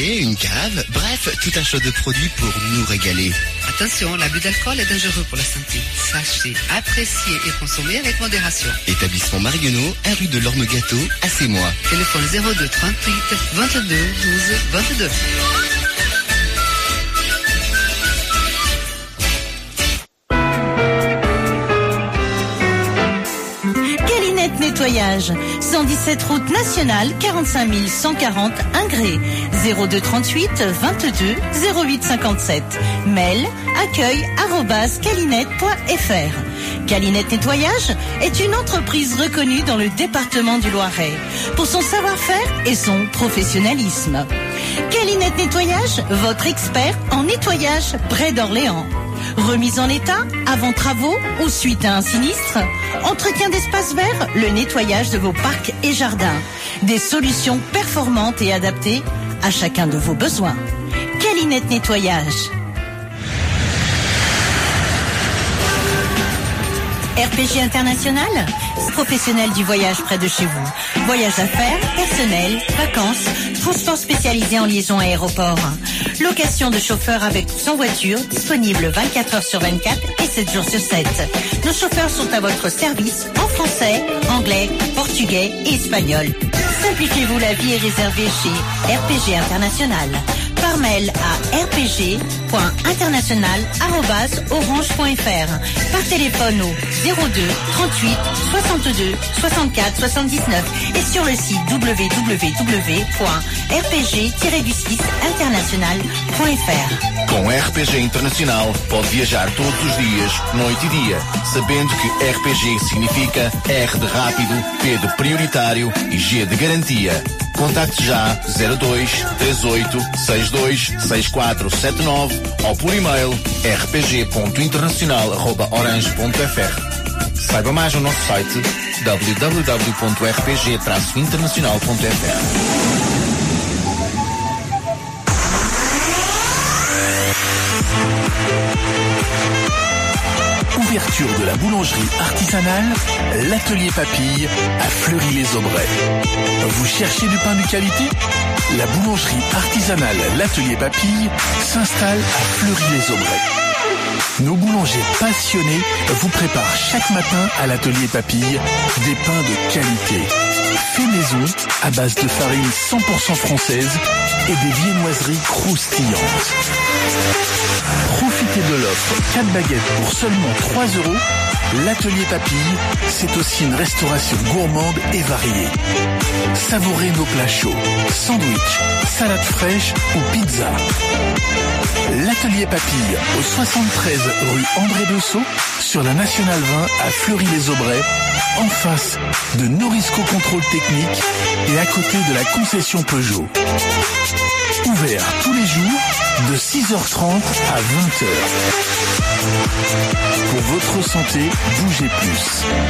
café, une cave, bref, tout un choix de produits pour nous régaler. Attention, l'abus d'alcool est dangereux pour la santé. Sachez, apprécier et consommer avec modération. Établissement Marionneau, 1 rue de l'Orme-Gâteau, à Sémois. Téléphone 02 38 22 12 22. Calinette Nettoyage, 117 route nationale, 45 140 Ingré, 02 38 22 08 57. Mail accueil@calinette.fr. Calinette Nettoyage est une entreprise reconnue dans le département du Loiret pour son savoir-faire et son professionnalisme. Calinette Nettoyage, votre expert en nettoyage près d'Orléans. Remise en état, avant travaux ou suite à un sinistre, entretien d'espaces verts, le nettoyage de vos parcs et jardins. Des solutions performantes et adaptées à chacun de vos besoins. Calinette Nettoyage. RPG International, professionnel du voyage près de chez vous. Voyage d'affaires, personnel, vacances, transport spécialisé en liaison aéroport. Location de chauffeurs avec ou sans voiture, disponible 24 heures sur 24 et 7 jours sur 7. Nos chauffeurs sont à votre service en français, anglais, portugais et espagnol. Simplifiez-vous la vie et réservez chez RPG International. Par mail à rpg.international@orange.fr. Par téléphone au 02 38 62 64 79 et sur le site www.rpg-international.fr. Com RPG Internacional pode viajar todos os dias, noite e dia, sabendo que RPG significa R de rápido, P de prioritário e G de garantia. Contacte já 02 38 62 6479 ou por e-mail rpg.internacional@orange.fr. Saiba mais no nosso site www.rpg-internacional.fr. Ouverture de la boulangerie artisanale, l'atelier Papille à Fleury-les-Aubrais. Vous cherchez du pain de qualité? La boulangerie artisanale l'atelier Papille s'installe à Fleury-les-Aubrais. Nos boulangers passionnés vous préparent chaque matin à l'atelier Papille des pains de qualité. Fait maison à base de farine 100% française et des viennoiseries croustillantes. Profitez de l'offre 4 baguettes pour seulement 3 €. L'atelier Papille, c'est aussi une restauration gourmande et variée. Savourez nos plats chauds, sandwich, salade fraîche ou pizza. L'atelier Papille au 73 rue André Dessau sur la Nationale 20 à Fleury-les-Aubrais, en face de Norisco Contrôle Technique et à côté de la concession Peugeot. Ouvert tous les jours de 6h30 à 20h. Pour votre santé, bougez plus.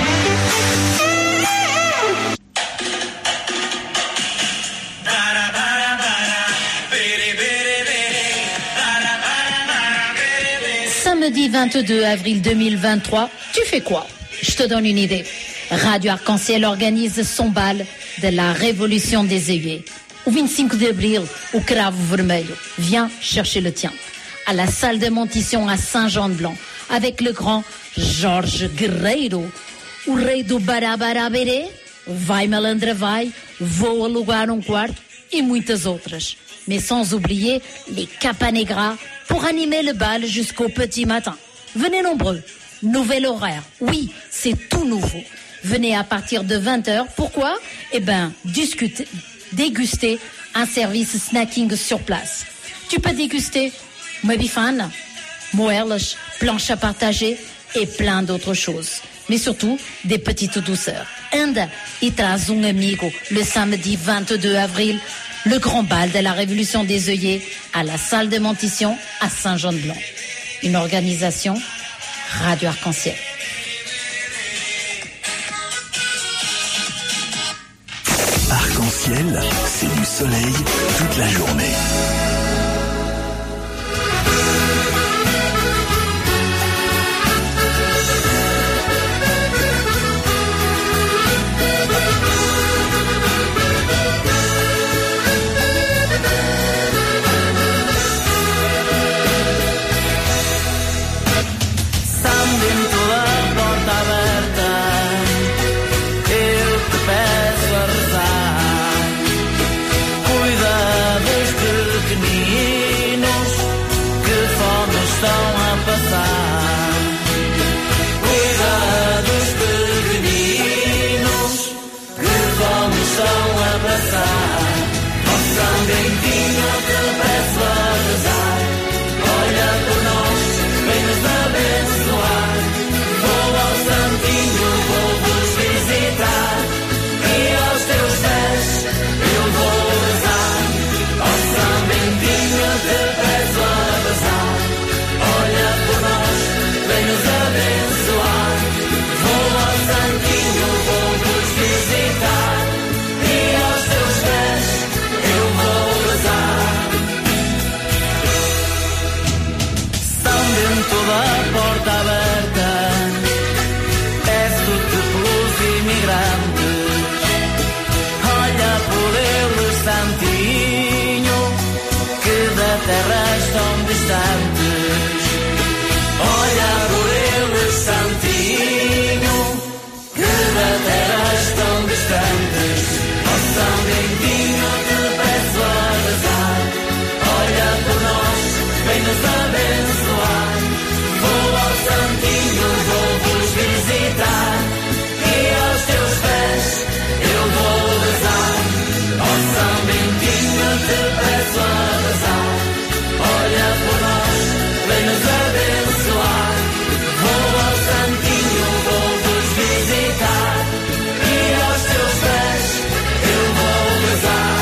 Samedi 22 avril 2023, tu fais quoi? Je te donne une idée. Radio Arc-en-Ciel organise son bal de la Révolution des œillets. Au 25 d'avril, au Cravo Vermelho. Viens chercher le tien. À la salle de Montition à Saint-Jean-de-Blanc. Avec le grand Jorge Guerreiro. O rei do Barabaraberê. Vai Malandra Vai. Vou alugar um quarto. Et muitas outras. Mais sans oublier les Capanegras pour animer le bal jusqu'au petit matin. Venez nombreux. Nouvel horaire. Oui, c'est tout nouveau. Venez à partir de 20h. Pourquoi? Eh ben, déguster un service snacking sur place. Tu peux déguster Mobifan, moelas, planches à partager et plein d'autres choses. Mais surtout, des petites douceurs. Anda e traz amigo le samedi 22 avril, le grand bal de la Révolution des œillets à la salle de Montition à Saint-Jean-de-Blanc. Une organisation Radio Arc-en-Ciel. Arc-en-Ciel, c'est du soleil toute la journée. porta aberta, peço-te pelos imigrantes, olha por eles, santinho, que da terra estão distantes. Olha por eles, santinho, que da terra estão distantes. Ó São Bentinho, te peço a rezar, olha por nós, vem nos abençoar. Vou ao santinho, vou-vos visitar, e aos teus pés eu vou rezar. Ó São Bentinho, te peço a rezar, olha por nós, vem nos abençoar. Vou ao santinho, vou-vos visitar, e aos teus pés eu vou rezar.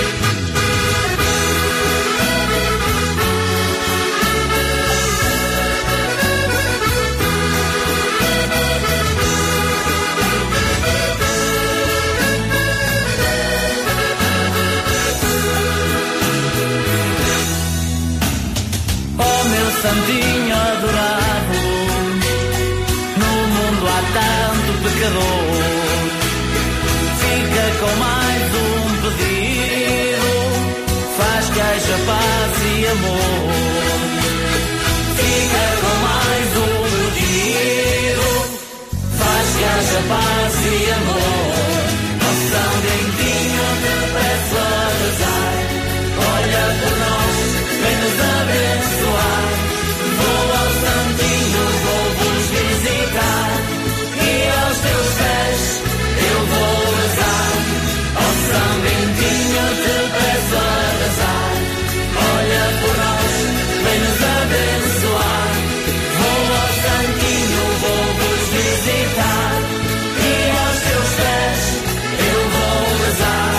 Oh meu santinho adorado, no mundo há tanto pecador, fica com mais um pedido, faz que haja paz e amor. Fica com mais um pedido, faz que haja paz e amor. Ó São Bentinho, te peço a rezar, olha por nós, vem nos abençoar. Vou ao santinho, vou-vos visitar, e aos teus pés eu vou rezar. Ó São Bentinho, te peço a rezar, olha por nós, vem nos abençoar. Vou ao santinho, vou-vos visitar, e aos teus pés eu vou rezar.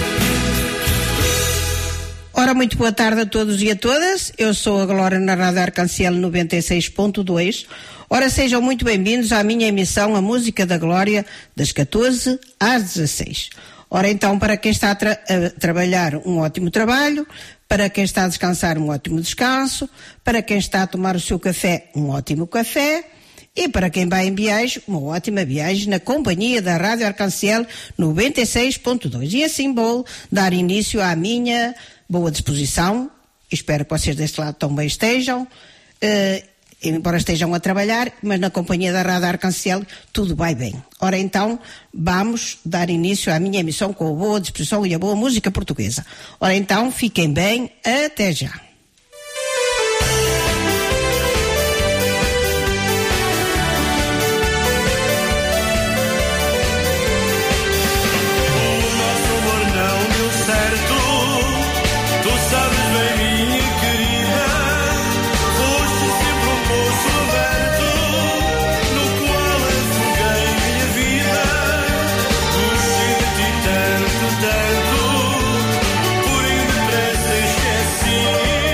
Ora, muito boa tarde a todos e a todas. Eu sou a Glória na Rádio Arcanciel 96.2. Ora, sejam muito bem-vindos à minha emissão A Música da Glória, das 14 às 16. Ora, então, para quem está a trabalhar, um ótimo trabalho. Para quem está a descansar, um ótimo descanso. Para quem está a tomar o seu café, um ótimo café. E para quem vai em viagem, uma ótima viagem na companhia da Rádio Arcanciel 96.2. E assim vou dar início à minha boa disposição. Espero que vocês deste lado também estejam, embora estejam a trabalhar, mas na companhia da Rádio Arcanciel tudo vai bem. Ora então, vamos dar início à minha emissão com a boa disposição e a boa música portuguesa. Ora então, fiquem bem, até já. Tanto, por depressa esqueci.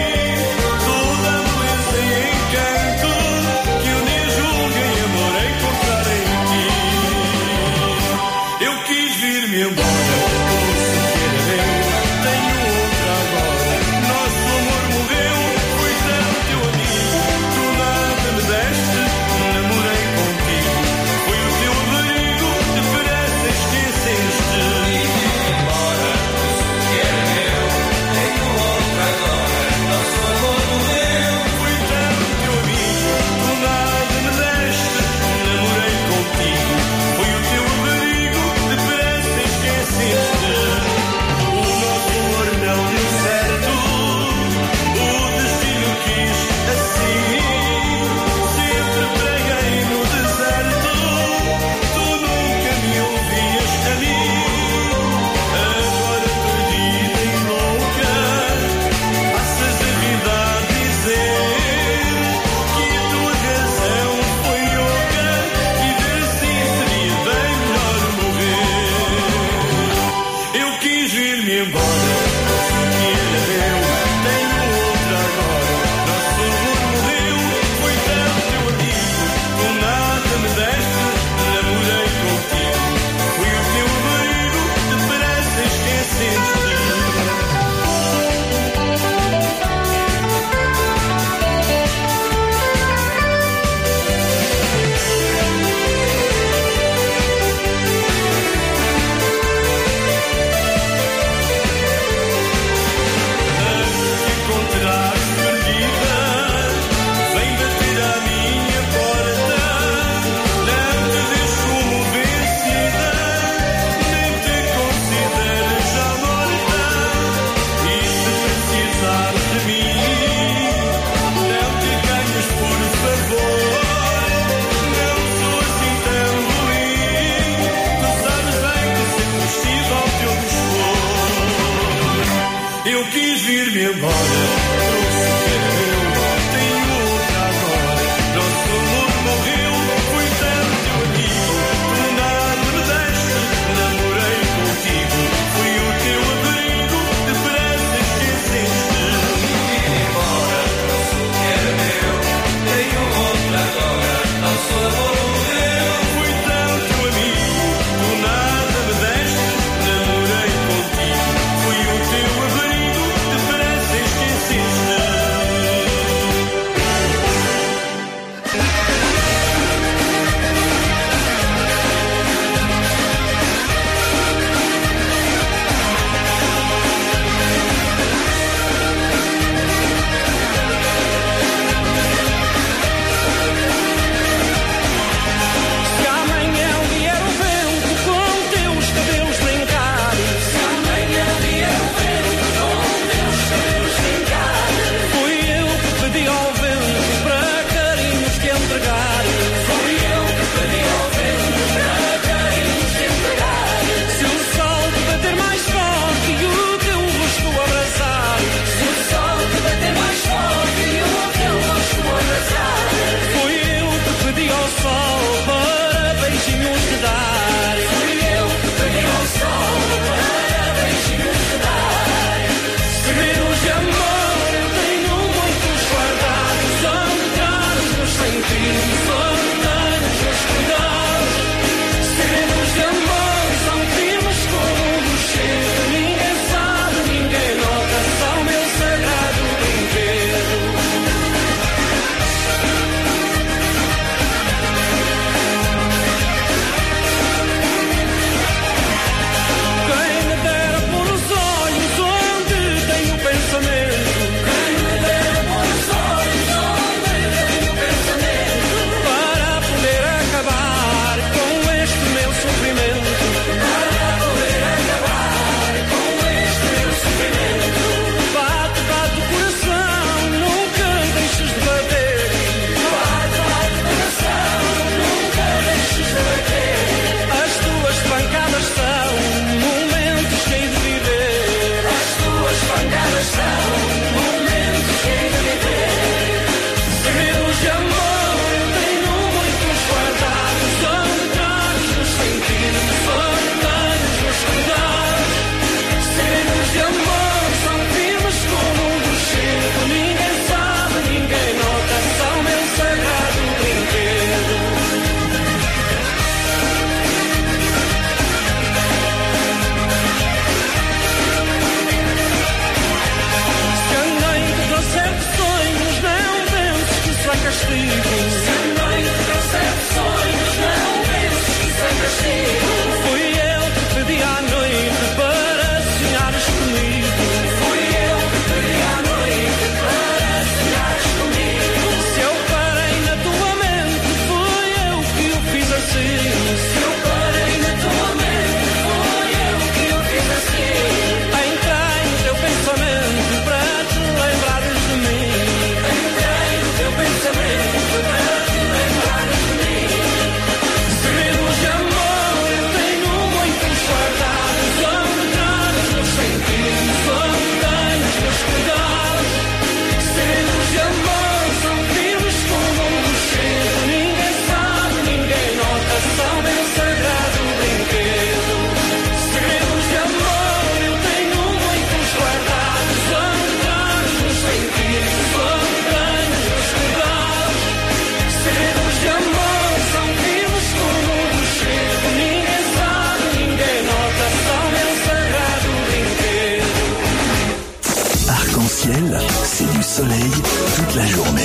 c'est du soleil toute la journée.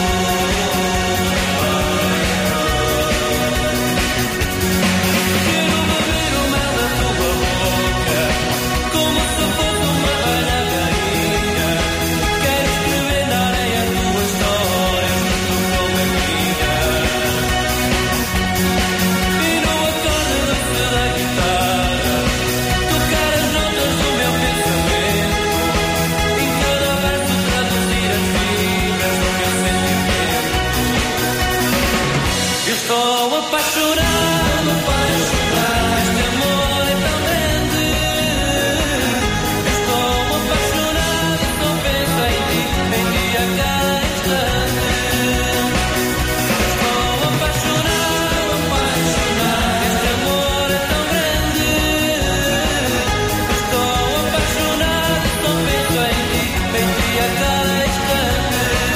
Get estou apaixonado, apaixonado. Este amor é tão grande. Eu estou apaixonado, só penso em ti a cada instante. Estou apaixonado, apaixonado. Este amor é tão grande. Eu estou apaixonado, só penso em ti a cada instante.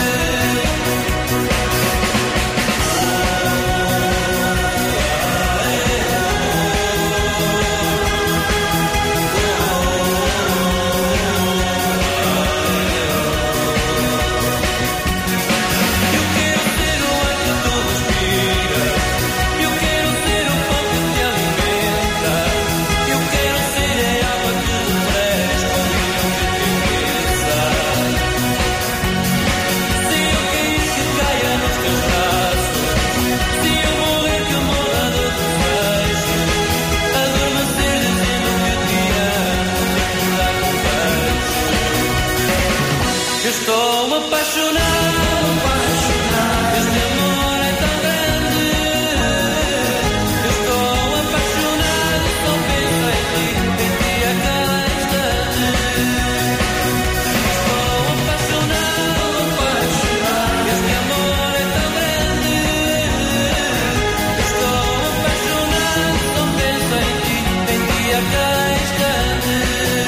Estou apaixonado, apaixonado. Este amor é tão grande. Eu estou apaixonado, só penso em ti a cada instante. Estou apaixonado, apaixonado. Este amor é tão grande. Eu estou apaixonado, só penso em ti a cada instante.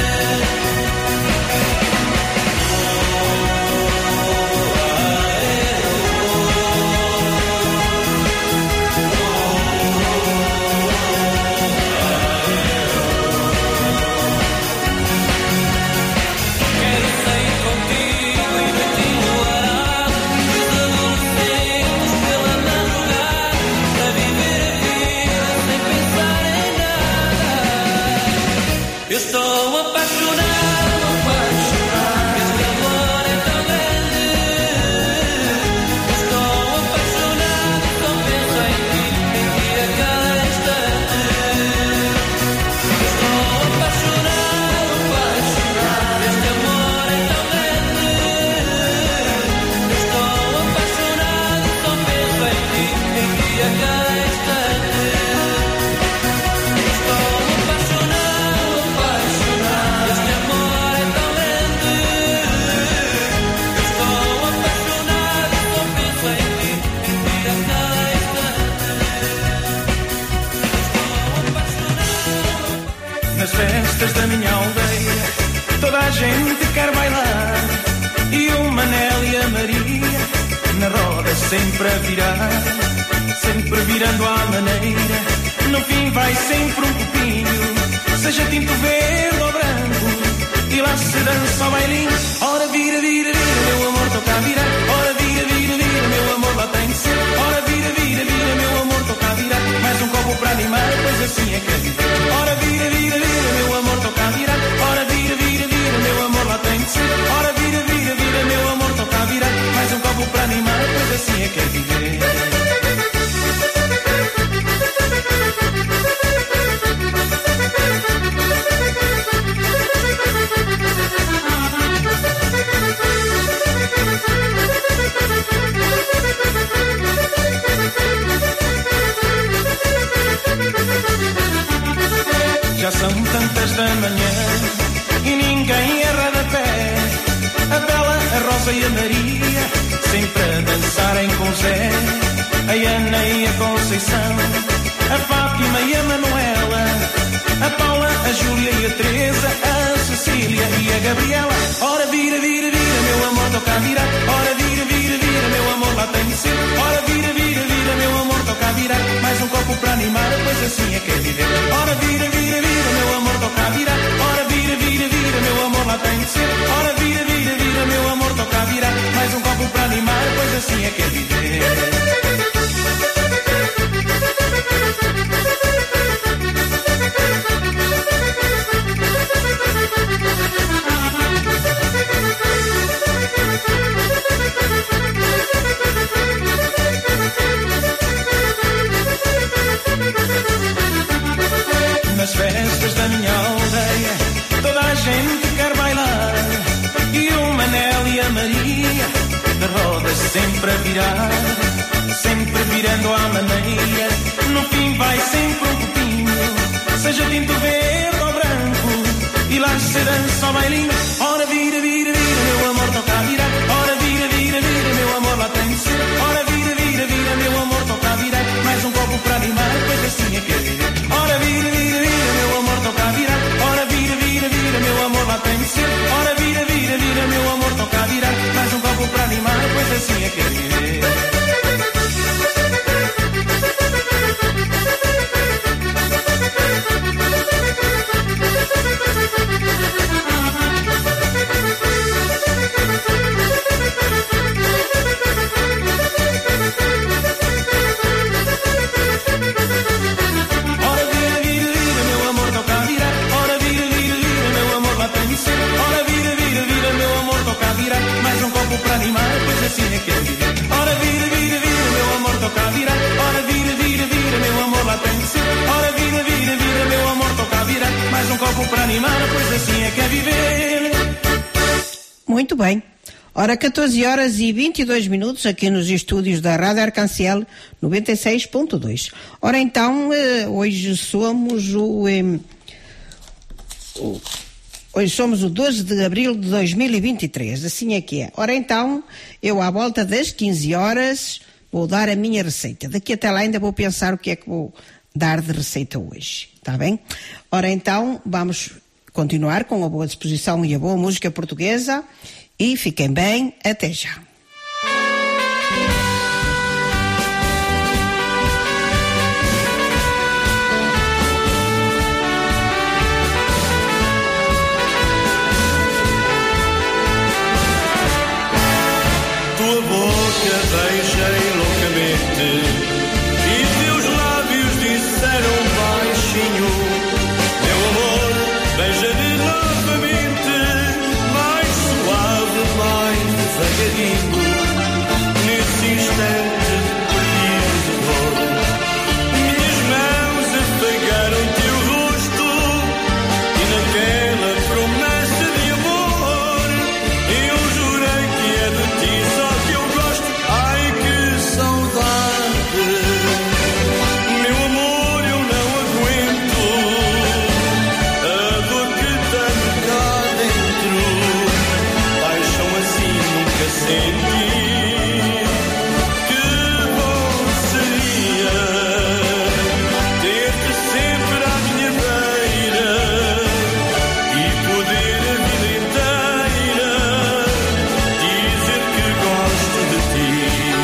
Eu estou apaixonado, apaixonado. Este amor é tão grande. Eu estou apaixonado, só penso em ti a cada instante. Eu estou apaixonado, apaixonado. Este amor é tão grande. Eu estou apaixonado, só penso em ti a cada instante. Estou apaixonado, apaixonado. Este amor é tão grande. Eu estou apaixonado, só penso em ti a cada instante. Nas festas da minha aldeia, toda a gente quer bailar. E o Manel e a Maria, na roda sempre a virar, sempre virando à maneira. No fim vai sempre um copinho, seja tinto verde ou branco, e lá se dança o bailinho. Ora vira, vira, vira, meu amor, toca a virar. Ora vira, vira, vira, meu amor, lá tem de ser. Ora vira, vira, vira, meu amor, toca a virar. Mais um copo para animar, pois assim é que é viver. Ora vira, vira, vira, meu amor, toca a virar. Ora vira, vira, vira, meu amor, lá tem de ser. Ora vira, vira, vira, meu amor, toca a virar. Mais um copo para animar, pois assim é que é viver. Já são tantas da manhã e ninguém erra de pé. A Bela, a Rosa e a Maria sempre a dançarem com Zé. A Ana e a Conceição, a Fátima e a Manuela, a Paula, a Júlia e a Teresa, a Cecília e a Gabriela. Ora vira, vira, vira, meu amor, toca a virar. Ora vira, vira, vira, meu amor, lá tem de ser. Ora vira, vira, vira, meu amor, toca a virar. Mais um copo para animar, pois assim é que é viver. Ora vira, vira, vira, meu amor, toca a virar. Ora vira, vira, vira, meu amor, lá tem de ser. Ora vira, vira, vira, meu amor, toca a virar. Mais um copo para animar, pois assim é que é viver. Nas festas da minha aldeia, toda a gente quer bailar. E o Manel e a Maria, de rodas sempre a virar, sempre virando à maneira. No fim vai sempre um pouquinho, seja tinto verde ou branco, e lá será só bailinho. Ora vira, vira, vira, meu amor, toca a virar. Ora vira, vira, vira, meu amor, lá tem de ser. Ora vira, vira, vira, meu amor, toca a virar. Mais um copo para animar, pois assim é que é viver. Ora vira, vira, vira, meu amor, toca a virar. Ora vira, vira, vira, meu amor, lá tem de ser. Ora vira, vira, vira, meu amor, toca a virar. Mais um copo para animar, pois assim é que é viver. Para animar, pois assim é que é viver. Ora vira, vira, vira, meu amor, toca a virar. Ora vira, vira, vira, meu amor, lá tem de ser. Ora vira, vira, vira, meu amor, toca a virar. Mais um copo para animar, pois assim é que é viver. Muito bem. Ora, 14 horas e 22 minutos aqui nos estúdios da Rádio Arcanciel 96.2. Ora então, hoje somos Hoje somos o 12 de abril de 2023, assim é que é. Ora então, eu à volta das 15 horas vou dar a minha receita. Daqui até lá ainda vou pensar o que é que vou dar de receita hoje, está bem? Ora então, vamos continuar com a boa disposição e a boa música portuguesa e fiquem bem, até já. Tua boca beijei loucamente e teus lábios disseram baixinho: meu amor, beija-me novamente, mais suave, mais devagarinho. Nesse instante perdido de dor, minhas mãos afagaram teu rosto, e naquela promessa de amor eu jurei que é de ti só que eu gosto. Ai, que saudade, meu amor, eu não aguento a dor que tenho cá dentro. Paixão assim nunca senti. Que bom seria ter-te sempre à minha beira e poder a vida inteira dizer que gosto de ti.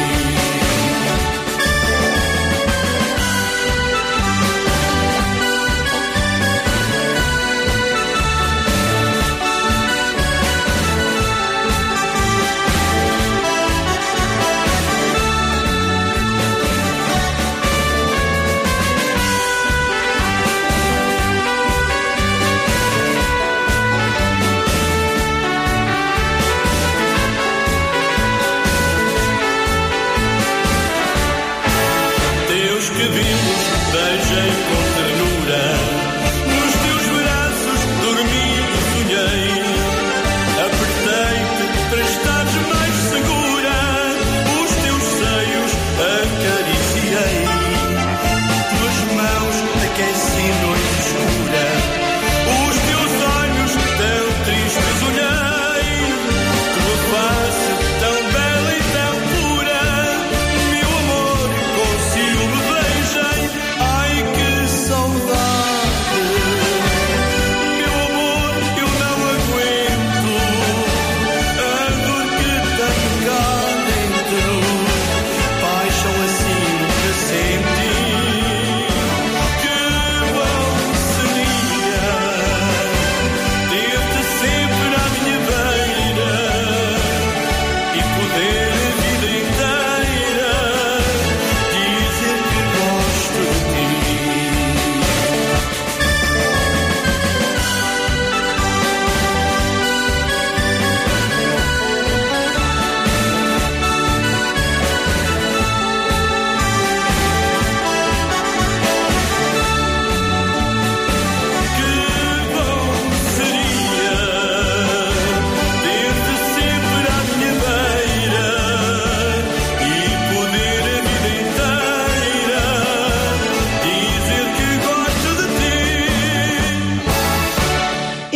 Teus cabelos beijei com ternura, nos teus braços dormi e sonhei. Apertei-te para estares mais segura, os teus seios acariciei. Tuas mãos aqueci noite escura, os teus olhos tão tristes olhei. Tua face tão bela e tão pura, meu amor, consigo me beijar.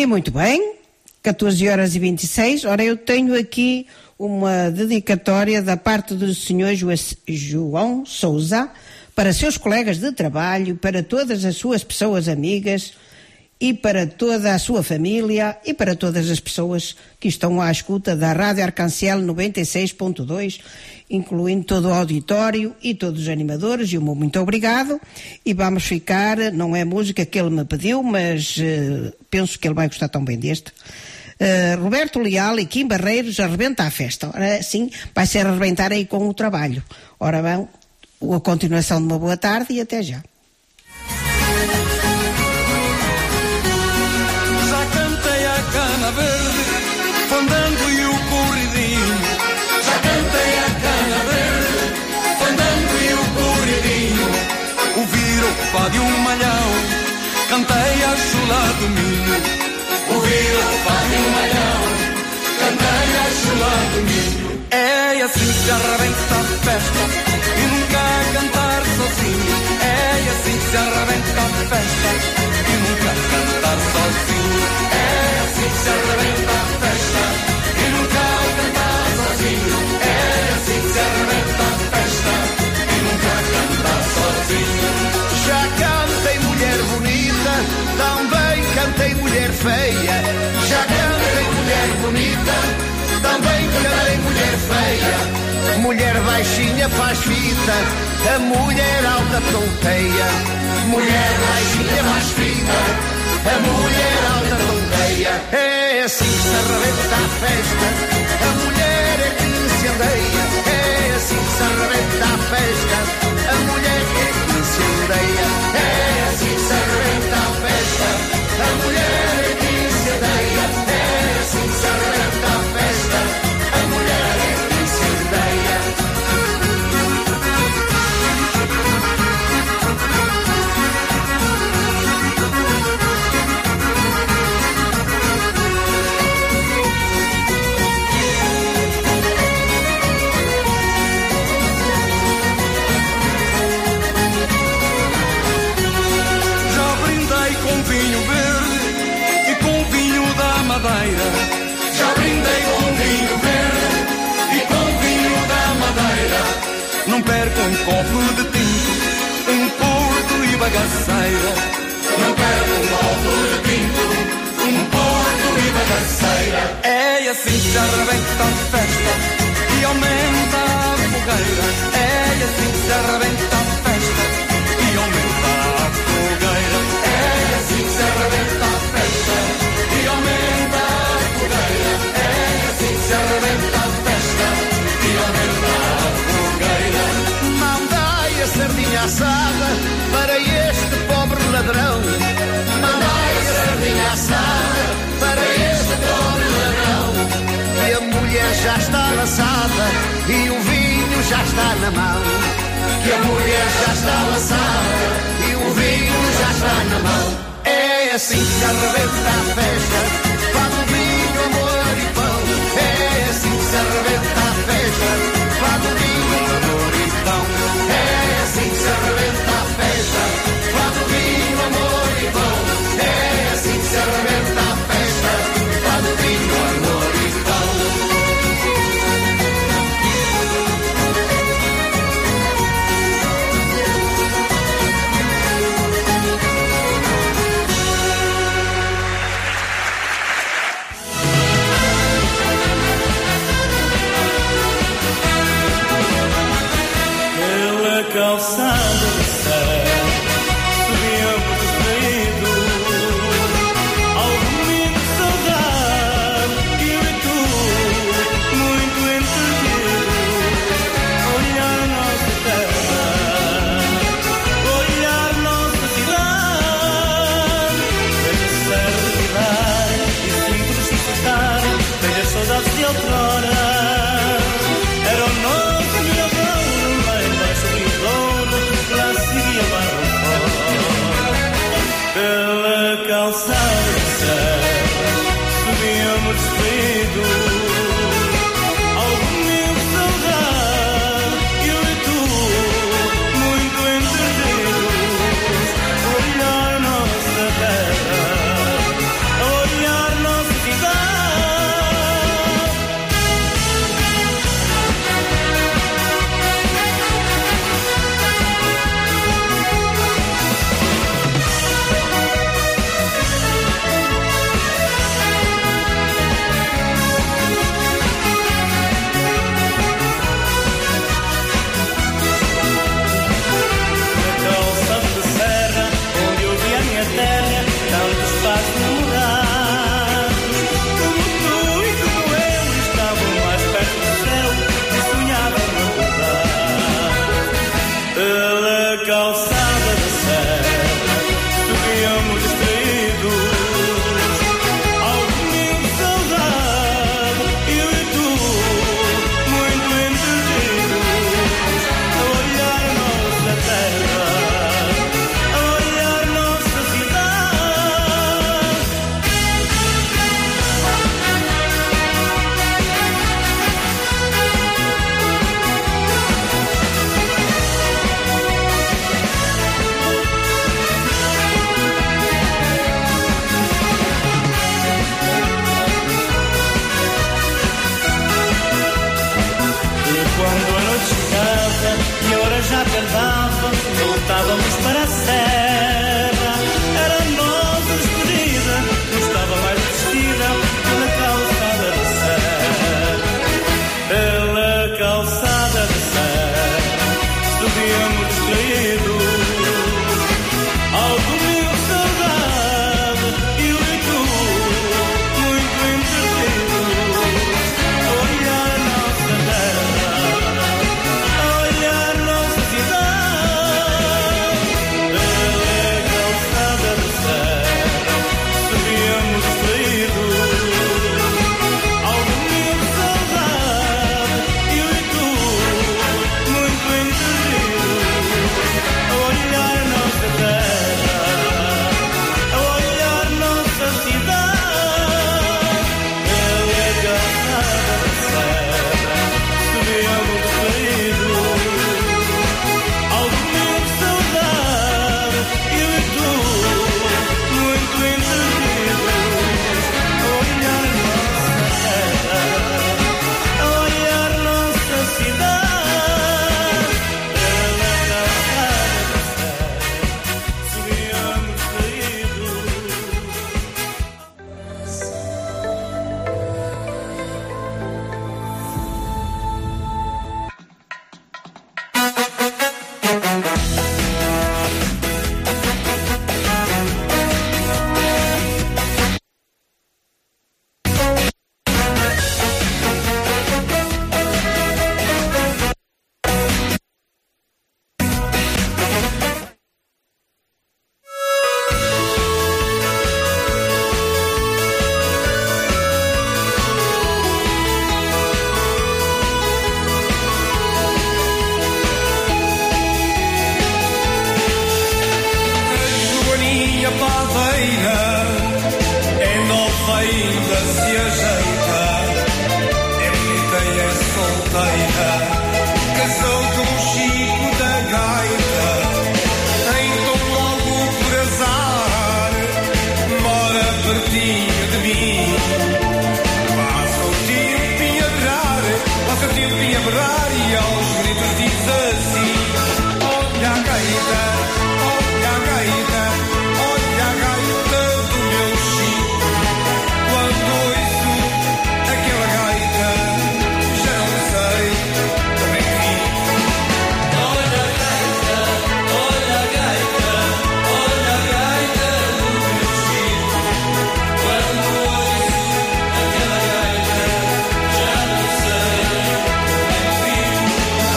muito bem, 14h26. Ora, eu tenho aqui uma dedicatória da parte do Sr. João Sousa para seus colegas de trabalho, para todas as suas pessoas amigas e para toda a sua família e para todas as pessoas que estão à escuta da Rádio Arcanciel 96.2, incluindo todo o auditório e todos os animadores, e o meu muito obrigado. E vamos ficar, não é música que ele me pediu, mas penso que ele vai gostar tão bem deste. Roberto Leal e Kim Barreiros, Arrebenta a Festa. Ora, sim, vai ser arrebentar aí com o trabalho. Ora bem, a continuação de uma boa tarde e até já. Já cantei a cana verde, fandango e o corridinho. Já cantei a cana verde, fandango e o corridinho. Ouvir o pá de um malhão, cantei a chula do milho. Ouvir o pá de um malhão, cantei a chula do milho. É assim que se arrebenta a festa, e nunca cantar sozinho. É assim que se arrebenta a festa, e nunca cantar sozinho. É assim que se arrebenta a festa, e nunca cantar sozinho. É assim que se arrebenta a festa, e nunca cantar sozinho. Já cantei mulher bonita, também cantei mulher feia. Já cantei mulher bonita, também cantei mulher feia. Mulher baixinha faz fita, a mulher alta tonteia. Mulher baixinha faz fita, a mulher alta tonteia. É assim que se arrebenta a festa, a mulher é que se andeia. É assim que se arrebenta a festa, a mulher é que se andeia. É assim que se arrebenta a festa, a mulher é que se andeia. É assim que se arrebenta a festa, a mulher é que se andeia. Já brindei com vinho verde e com vinho da Madeira. Não perco um copo de tinto, um porto e bagaceira. Não perco um copo de tinto, um porto e bagaceira. É assim que se arrebenta a festa e aumenta a fogueira. É assim que se arrebenta a festa e aumenta a fogueira. É assim que se arrebenta a festa e aumenta a fogueira. É assim que se arrebenta a festa e aumenta a fogueira. Mandai a sardinha assada para este pobre ladrão. Mandai a sardinha assada para este pobre ladrão. E a mulher já está laçada e o vinho já está na mão. Que a mulher já está laçada e o vinho já está na mão. É assim que se arrebenta a festa, fado vinho, amor e pão. É assim que se arrebenta a festa, fado vinho, amor e pão. É assim que se arrebenta a festa, fado vinho, amor e pão. É assim que se arrebenta a festa, fado vinho, amor e pão. Calçada de céu, subíamos distraído, ao domingo de saudade, eu e tu, muito entretidos, olhar a nossa terra, olhar a nossa cidade, veja a serra de cidade, e sinto-nos se soltar, veja as saudades de outrora, era o nosso mirador. Pela calçada de céu, subíamos despedidos, ao domingo de saudade, eu e tu, muito entretidos, a olhar a nossa terra, a olhar Vamos para a serra, era a nossa despedida. Não estava mais vestida pela calçada da serra. Pela calçada da serra, subíamos distraídos ao domingo saudade. Eu e tu, muito entretidos, a olhar a nossa terra, a olhar a nossa cidade. Pela calçada da serra, subíamos distraídos ao domingo saudade. Eu e tu, muito entretidos, a olhar a nossa terra, a olhar a nossa cidade. Pela calçada da serra, subíamos distraídos ao domingo saudade. Eu e tu, muito entretidos, a olhar a nossa terra, a olhar a nossa cidade. Pela calçada da serra, subíamos distraídos. Joaninha padeira, é nova ainda se ajeita, é bonita e é solteira, casou com o Chico da gaita, então logo por azar, mora pertinho de mim, passa o tempo em adorar, passa o tempo em adorar e aos gritos diz assim: olha a gaita, olha a gaita, olha a gaita do meu Chico. Quando ouço aquela gaita, já não sei como é que fico. Olha a gaita, olha a gaita, olha a gaita do meu Chico. Quando ouço aquela gaita, já não sei como é que fico.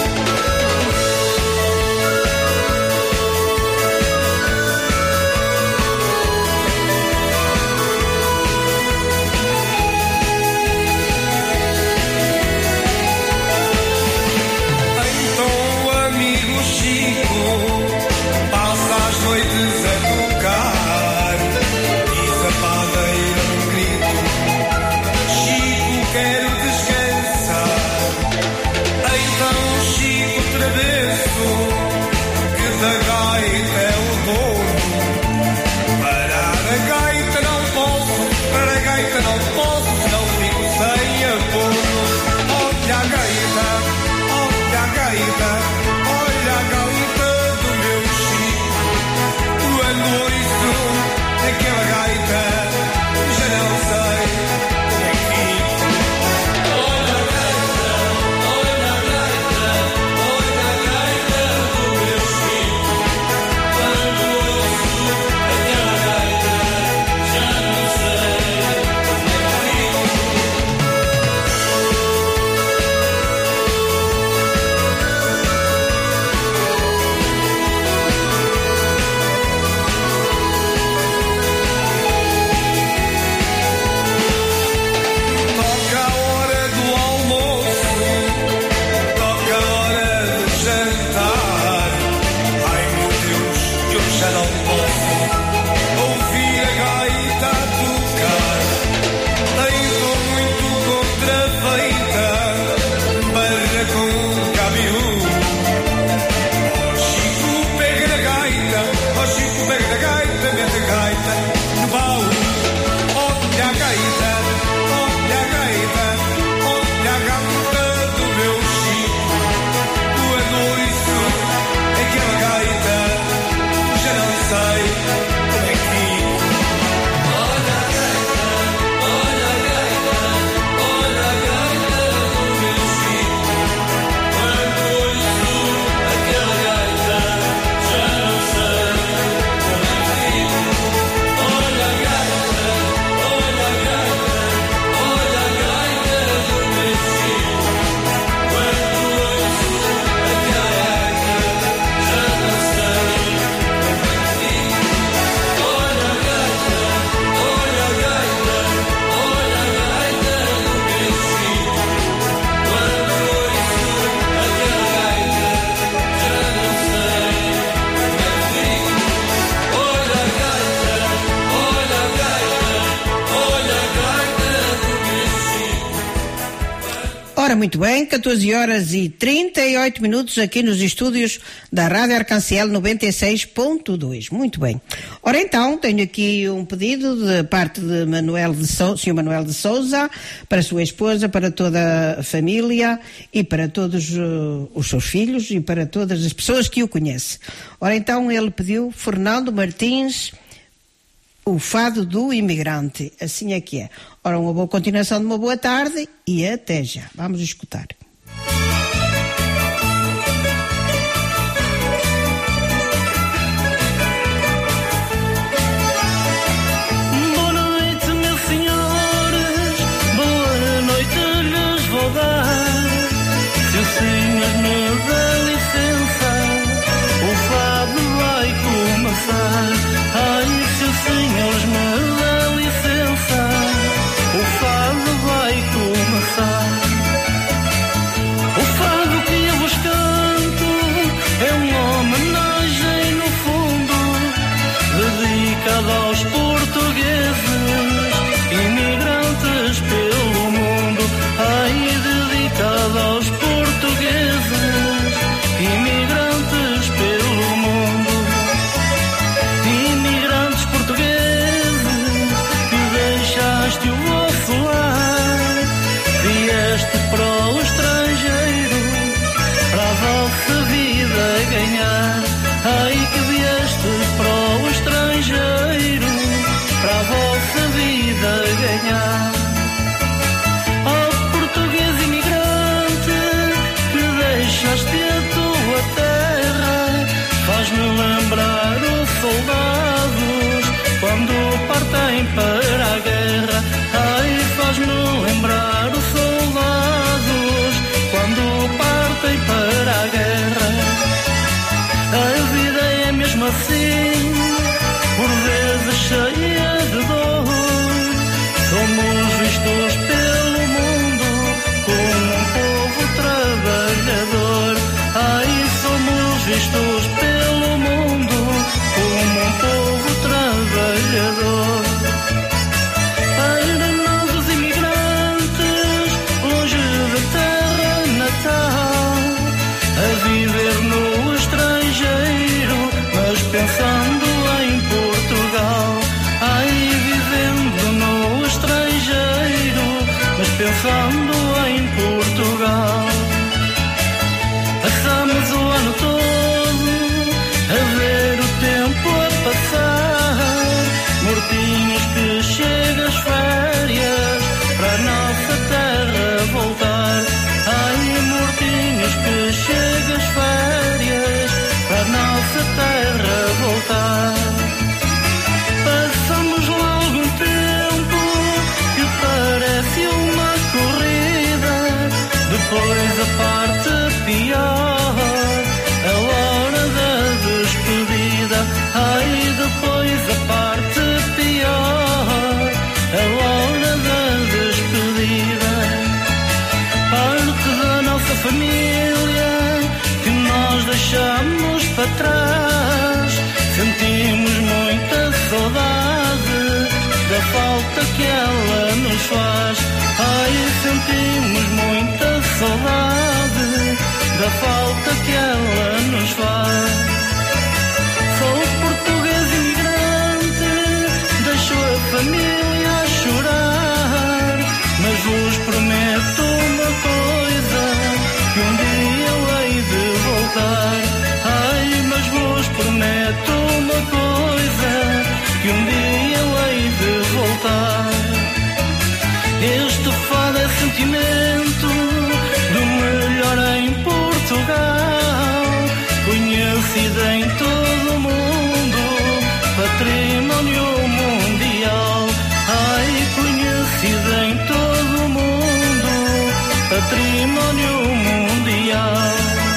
Então o amigo Chico passa as noites a tocar, diz a padeira num grito: Chico, quero descansar. Então Chico travesso, que da gaita é o dono, parar a gaita não posso, para a gaita não posso, senão fico sem abono. Olha a gaita, olha a gaita, olha a gaita do meu Chico. Quando ouço aquela gaita, já não sei como é que fico. Olha a gaita, olha a gaita, olha a gaita do meu Chico. Ora, muito bem, 14 horas e 38 minutos aqui nos estúdios da Rádio Arcanciel 96.2. Muito bem. Ora, então, tenho aqui um pedido de parte de Sr. Manuel de Sousa, para a sua esposa, para toda a família e para todos os seus filhos e para todas as pessoas que o conhecem. Ora, então, ele pediu Fernando Martins, o Fado do Imigrante. Assim é que é. Ora, uma boa continuação de uma boa tarde e até já. Vamos escutar. Boa noite, meus senhores, boa noite lhes vou dar. Se o senhor me dá licença, o fado vai começar. Ai, se o senhor me dá licença, o fado vai começar. O fado que eu vos canto é uma homenagem no fundo, dedicada aos portugueses, imigrantes pelo mundo. Ai, dedicada aos portugueses, imigrantes pelo mundo. Imigrantes portugueses, que deixaste o vosso lar, vieste para o estrangeiro, para a vossa vida ganhar. Ai, que vieste para o estrangeiro, para a vossa vida ganhar. Ó português imigrante, que deixaste a tua terra, faz-me lembrar os soldados quando partem para a guerra. Ai, faz-me lembrar os soldados quando partem para a guerra. A vida é mesmo assim, por vezes cheia de dor. Somos vistos pelo mundo como um povo trabalhador. Ai, somos vistos pelo mundo como um povo trabalhador. Para nós os imigrantes, longe da terra natal, a viver no estrangeiro, mas pensando em Portugal. Ai, vivendo no estrangeiro, mas pensando em Portugal. Passamos o ano todo a ver o tempo a passar, mortinhos que chegam as férias, para a nossa terra voltar. Ai, mortinhos que chegam as férias, para a nossa terra voltar. Passamos lá algum tempo que parece uma corrida, depois a parte pior, a hora da despedida. Ai, depois a parte pior, a hora da despedida. Parte da nossa família que nós deixamos para trás, sentimos muita saudade da falta que ela nos faz. Ai, sentimos muita saudade da falta que ela nos faz. Sou português imigrante, deixo a família a chorar, mas vos prometo uma coisa, que um dia eu hei de voltar. Ai, mas vos prometo uma coisa, que um dia eu hei de voltar. Este fado é sentimento do melhor em Portugal, conhecido em todo o mundo, património mundial. Ai, conhecido em todo o mundo, património mundial.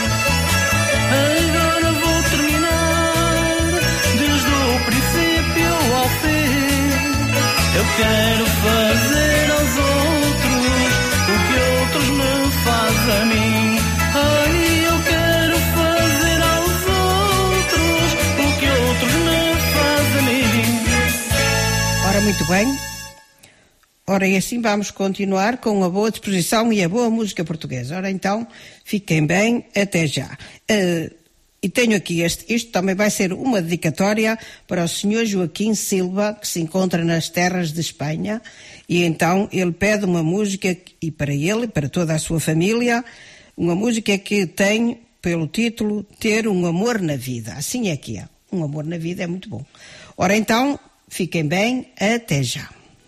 Agora vou terminar desde o princípio ao fim. Eu quero fazer aos outros o que outros me fazem a mim. Ai, eu quero fazer aos outros o que outros me fazem a mim. Ora, muito bem. Ora, e assim vamos continuar com a boa disposição e a boa música portuguesa. Ora, então, fiquem bem, até já. E tenho aqui isto também vai ser uma dedicatória para o Sr. Joaquim Silva, que se encontra nas terras de Espanha, e então ele pede uma música, e para ele, para toda a sua família, uma música que tem pelo título Ter um Amor na Vida. Assim é que é. Um amor na vida é muito bom. Ora, então, fiquem bem, até já.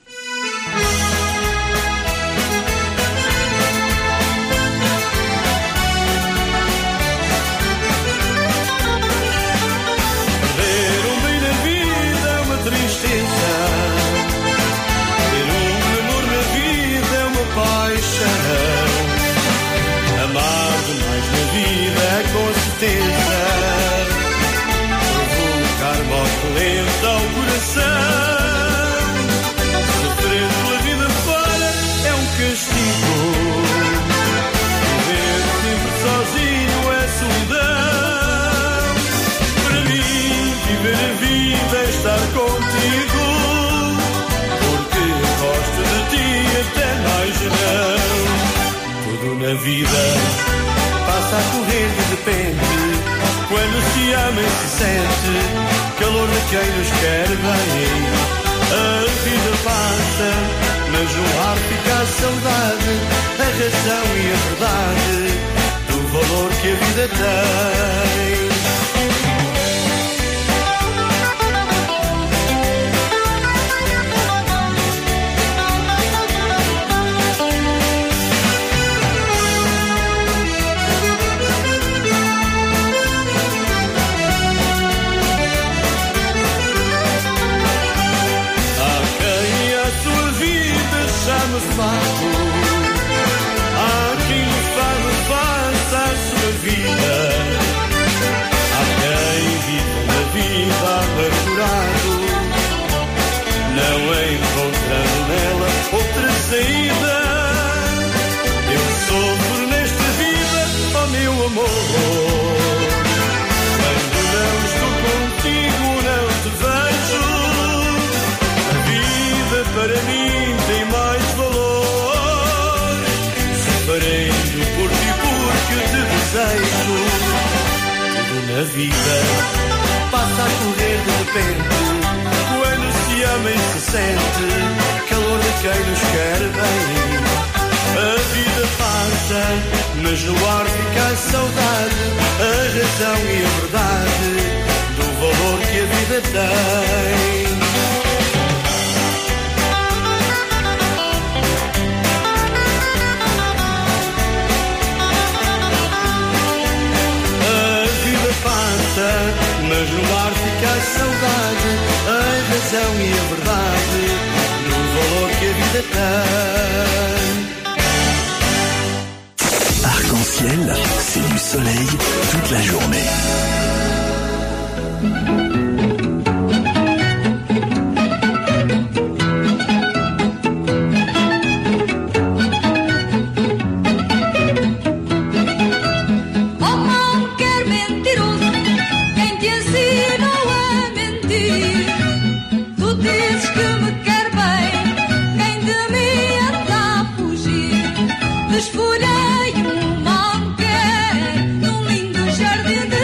Provocar morte lenta ao coração. Sofrer pela vida fora é um castigo. Viver sempre sozinho é solidão. Para mim, viver a vida é estar contigo, porque gosto de ti até mais não. Tudo na vida passa a correr de repente. Quando se ama e se sente calor de quem nos quer bem. A vida passa, mas no ar fica a saudade, a razão e a verdade do valor que a vida tem. Há quem faça a sua vida, há quem vive na vida amargurado, não encontrando nela outra saída. Eu sofro nesta vida, ó meu amor, quando não estou contigo, não te vejo. A vida para mim tem mais valor, sofrendo por ti porque te desejo. Tudo na vida passa a correr de repente. Quando se ama e se sente calor de quem nos quer bem. A vida passa, mas no ar fica a saudade, a razão e a verdade do valor que a vida tem. Mas no ar fica a saudade, a razão e a verdade do valor que a vida tem. Arc-en-ciel, c'est du soleil toute la journée. Desfolhei um mal quer num lindo jardim de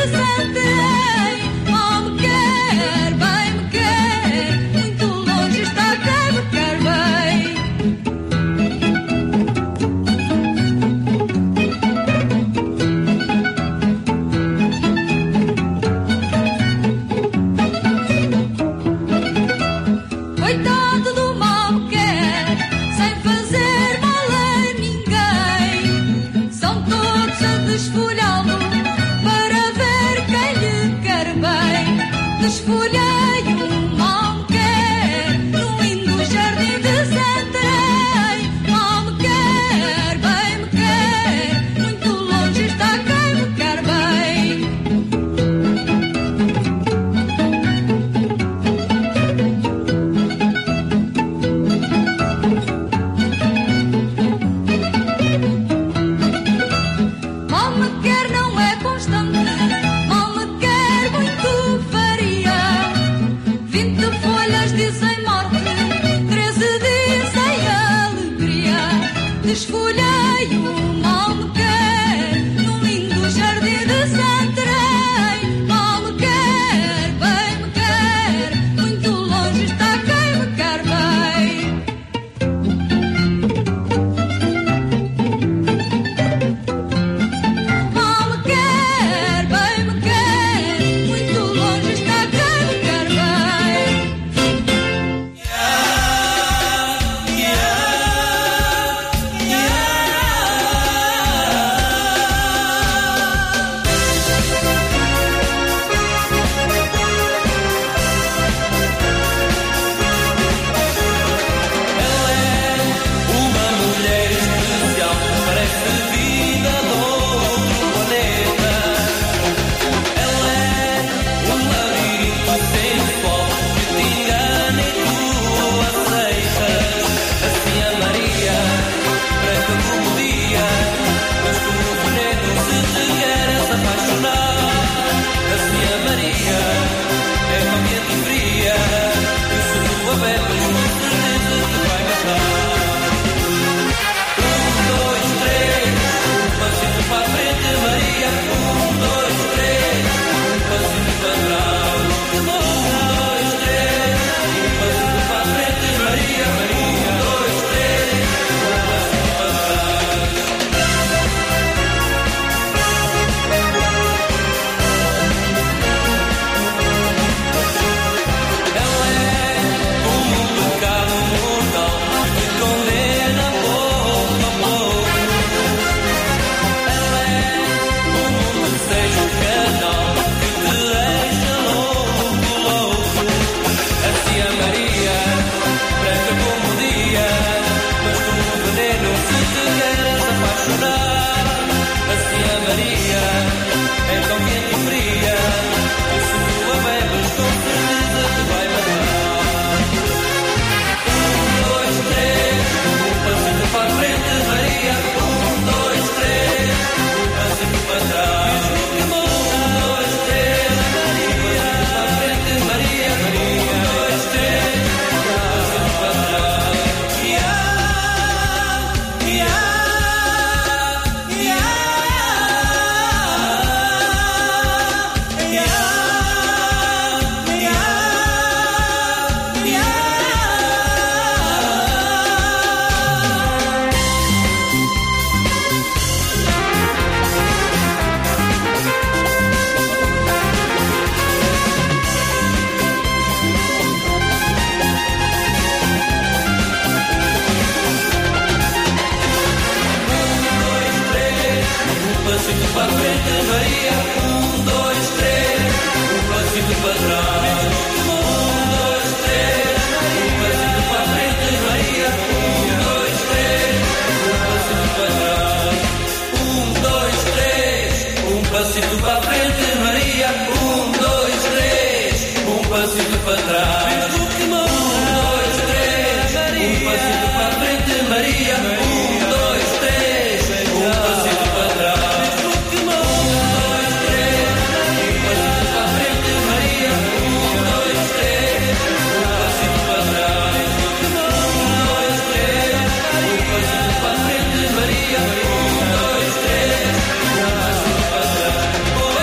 passito para trás. Um, dois, três, um passito para frente, Maria. Um, dois, três, um passito para trás. Um, dois, três, um passito para frente, Maria. Um, dois, três, um passito para trás. Um, dois, três, um passito para frente, Maria. Um, dois, três, um passito para trás.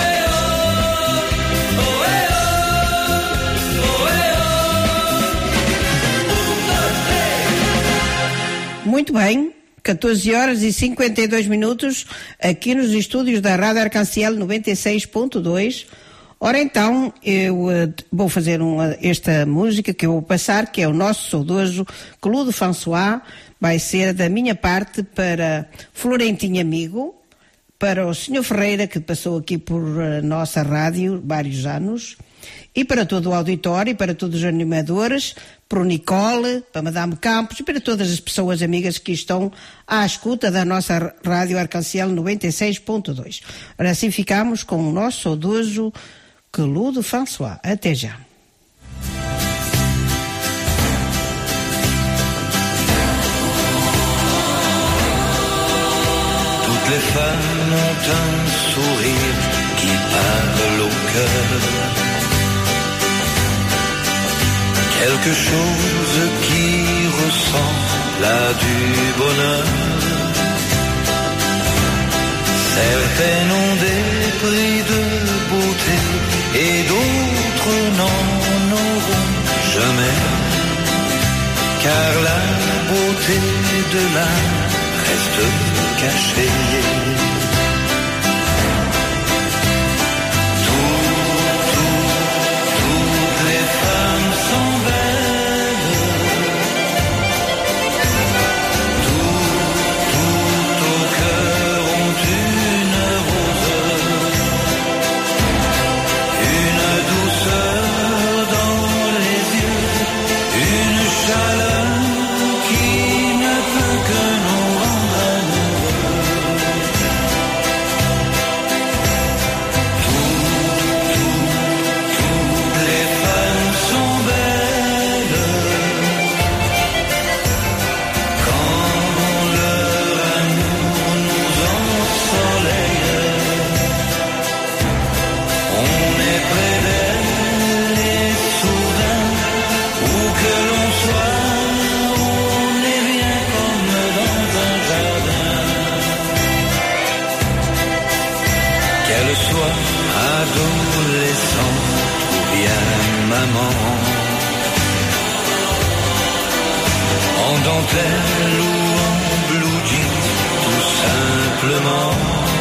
Muito bem, 14 horas e 52 minutos aqui nos estúdios da Rádio Arcanciel 96.2. Ora então, eu vou fazer esta música que eu vou passar, que é o nosso saudoso Claude François. Vai ser da minha parte para Florentinho Amigo, para o Sr. Ferreira, que passou aqui por nossa rádio vários anos, e para todo o auditório, e para todos os animadores, para o Nicole, para a Madame Campos, e para todas as pessoas amigas que estão à escuta da nossa Rádio Arcanciel 96.2. Ora, assim ficamos com o nosso saudoso Claude François. Até já. Toutes les femmes ont un sourire qui parle au cœur. Quelque chose qui ressemble à du bonheur. Certaines ont des prix de beauté et d'autres n'en auront jamais. Car la beauté de l'âme reste cachée. Toutes les femmes sont belles. Tout au cœur ont une rose, une douceur dans les yeux, une chaleur qui ne peut que nous rendre amoureux. Toutes les femmes sont belles quand leur amour nous ensoleille. On est près d'elle et soudain, où que l'on soit, on est bien comme dans un jardin. Qu'elle soit adolescente ou bien maman, en dentelle ou en blue jeans, tout simplement.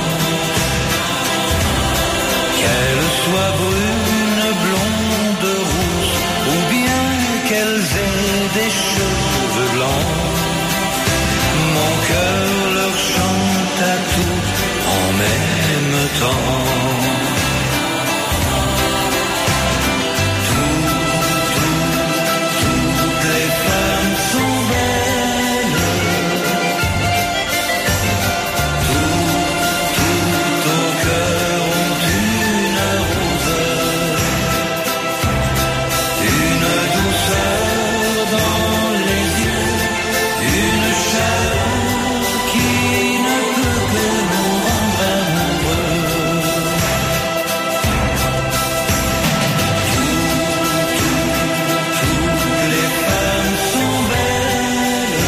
Qu'elle soit brune, blonde, rousse, ou bien qu'elles aient des cheveux blancs, mon cœur leur chante à tout en même temps. Toutes les femmes sont belles. Tout au cœur ont une rose, une douceur dans les yeux, une chaleur qui ne peut que nous rendre amoureux. Toutes les femmes sont belles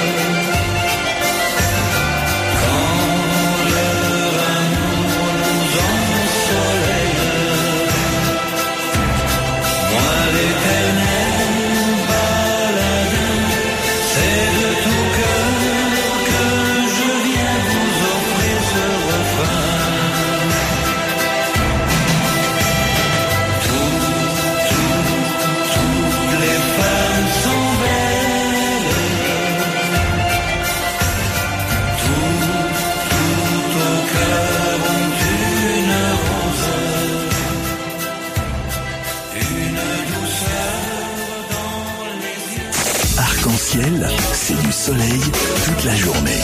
quand leur amour nous ensoleille. Moi l'éternel baladin, c'est de tout cœur que je viens vous offrir ce refrain. Toutes les femmes sont belles. Tout au cœur ont une rose, une douceur dans les yeux. Arc-en-ciel, c'est du soleil toute la journée.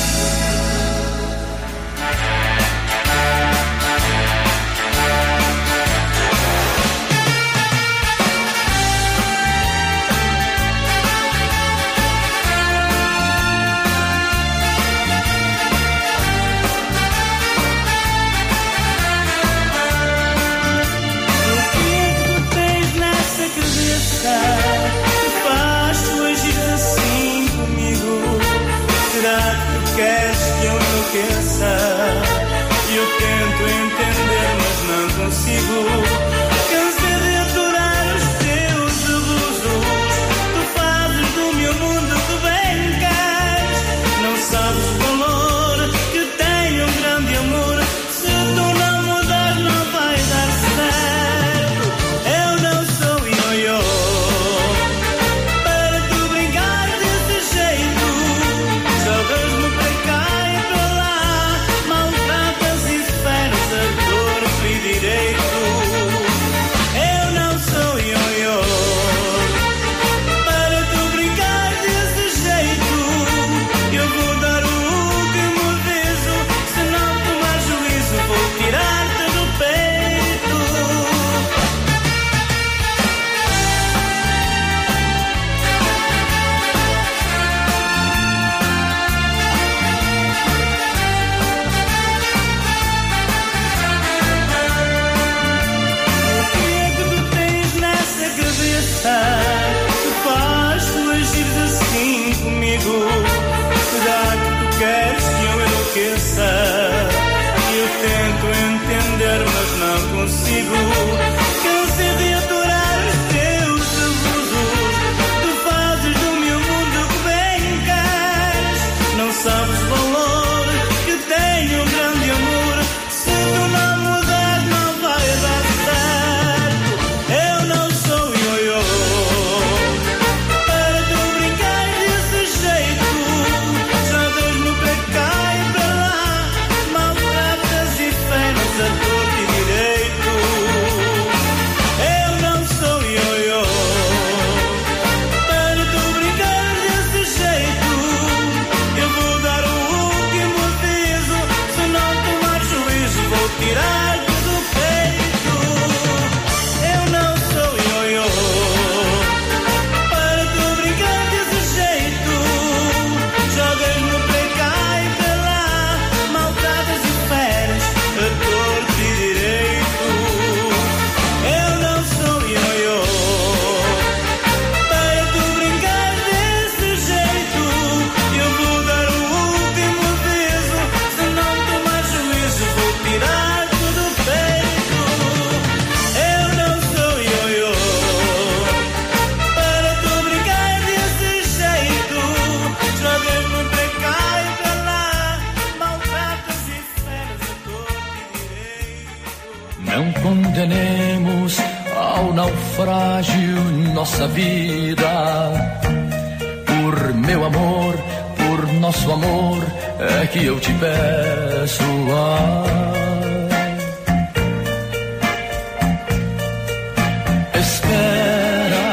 Que faz tu agires assim comigo? Será que tu queres que eu enlouqueça? Eu tento entender, mas não consigo. Cansei de aturar os teus abusos. Tu fazes do meu mundo o que bem queres. Não sabes o valor que tem um grande amor. Se tu não mudar, não vai dar certo. Eu não sou ioiô para tu brincar desse jeito. Jogas-me para cá e para lá, maltratas e feras a torto e direito. Eu não sou ioiô para tu brincar desse jeito. Eu vou dar o último aviso. Se não tomar juízo, vou tirar-te do peito. Eu não sou ioiô para tu brincar desse jeito. Jogas-me para cá e para lá, maltratas e feras a torto e direito. Eu não sou ioiô para tu brincar desse jeito. Eu vou dar o último aviso. Se não tomar juízo, vou tirar-te do peito. Eu não sou ioiô para tu brincar desse jeito. Jogas-me para cá e para lá, maltratas e feras a torto e direito. Não condenemos ao naufrágio nossa vida. Por meu amor, por nosso amor, é que eu te peço. Espera,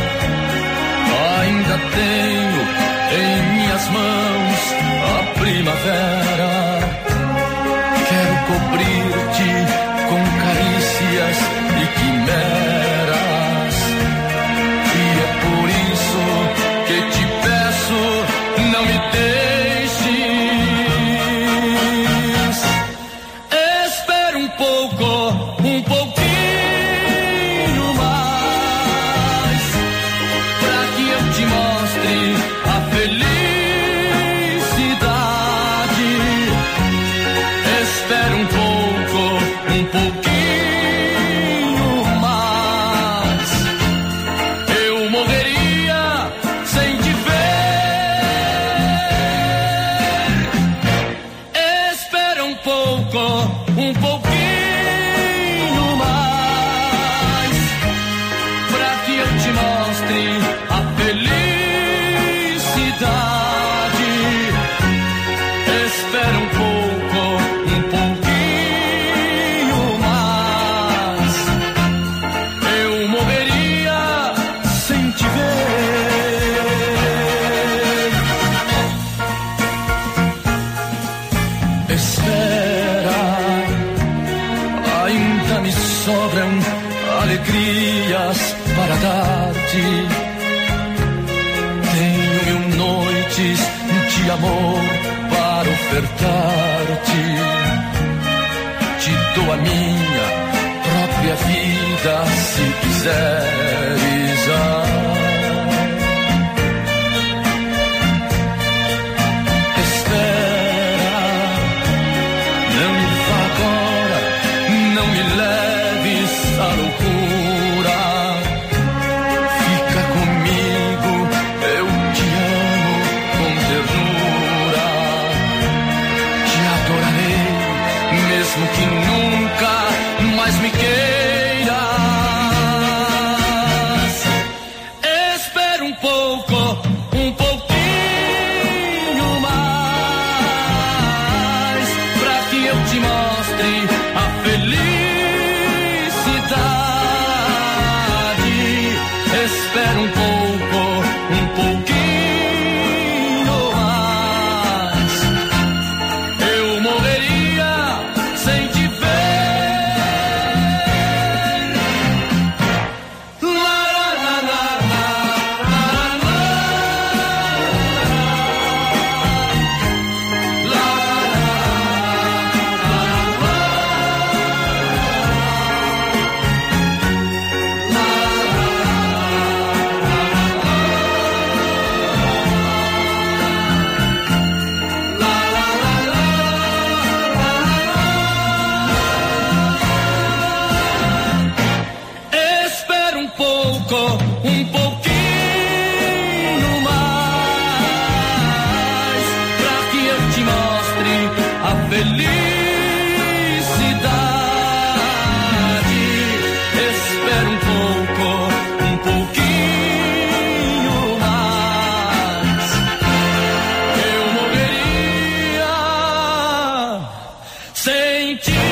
ainda tenho em minhas mãos a primavera. Quero cobrir-te com carícias e quimeras. E é por isso que te peço, não me deixes. Espera um pouco, um pouquinho mais, pra que eu te mostre a felicidade. Espera um pouco, um pouquinho mais. Eu morreria sem te ver. Espera um pouco, um pouquinho mais, pra que eu te mostre a felicidade. Espera um pouco, um pouquinho mais. Eu morreria sem te ver. Espera, ainda me sobram alegrias para dar-te. Tenho 1000 noites de amor para ofertar-te. Te dou a minha própria vida se quiseres. Espera, não vá agora, não me leves à loucura. Fica comigo, eu te amo com ternura. Te adorarei, mesmo que nunca mais me queiras. pouco mais, para que eu te mostre a felicidade. Espera um pouquinho mais. Eu morreria sem te ver.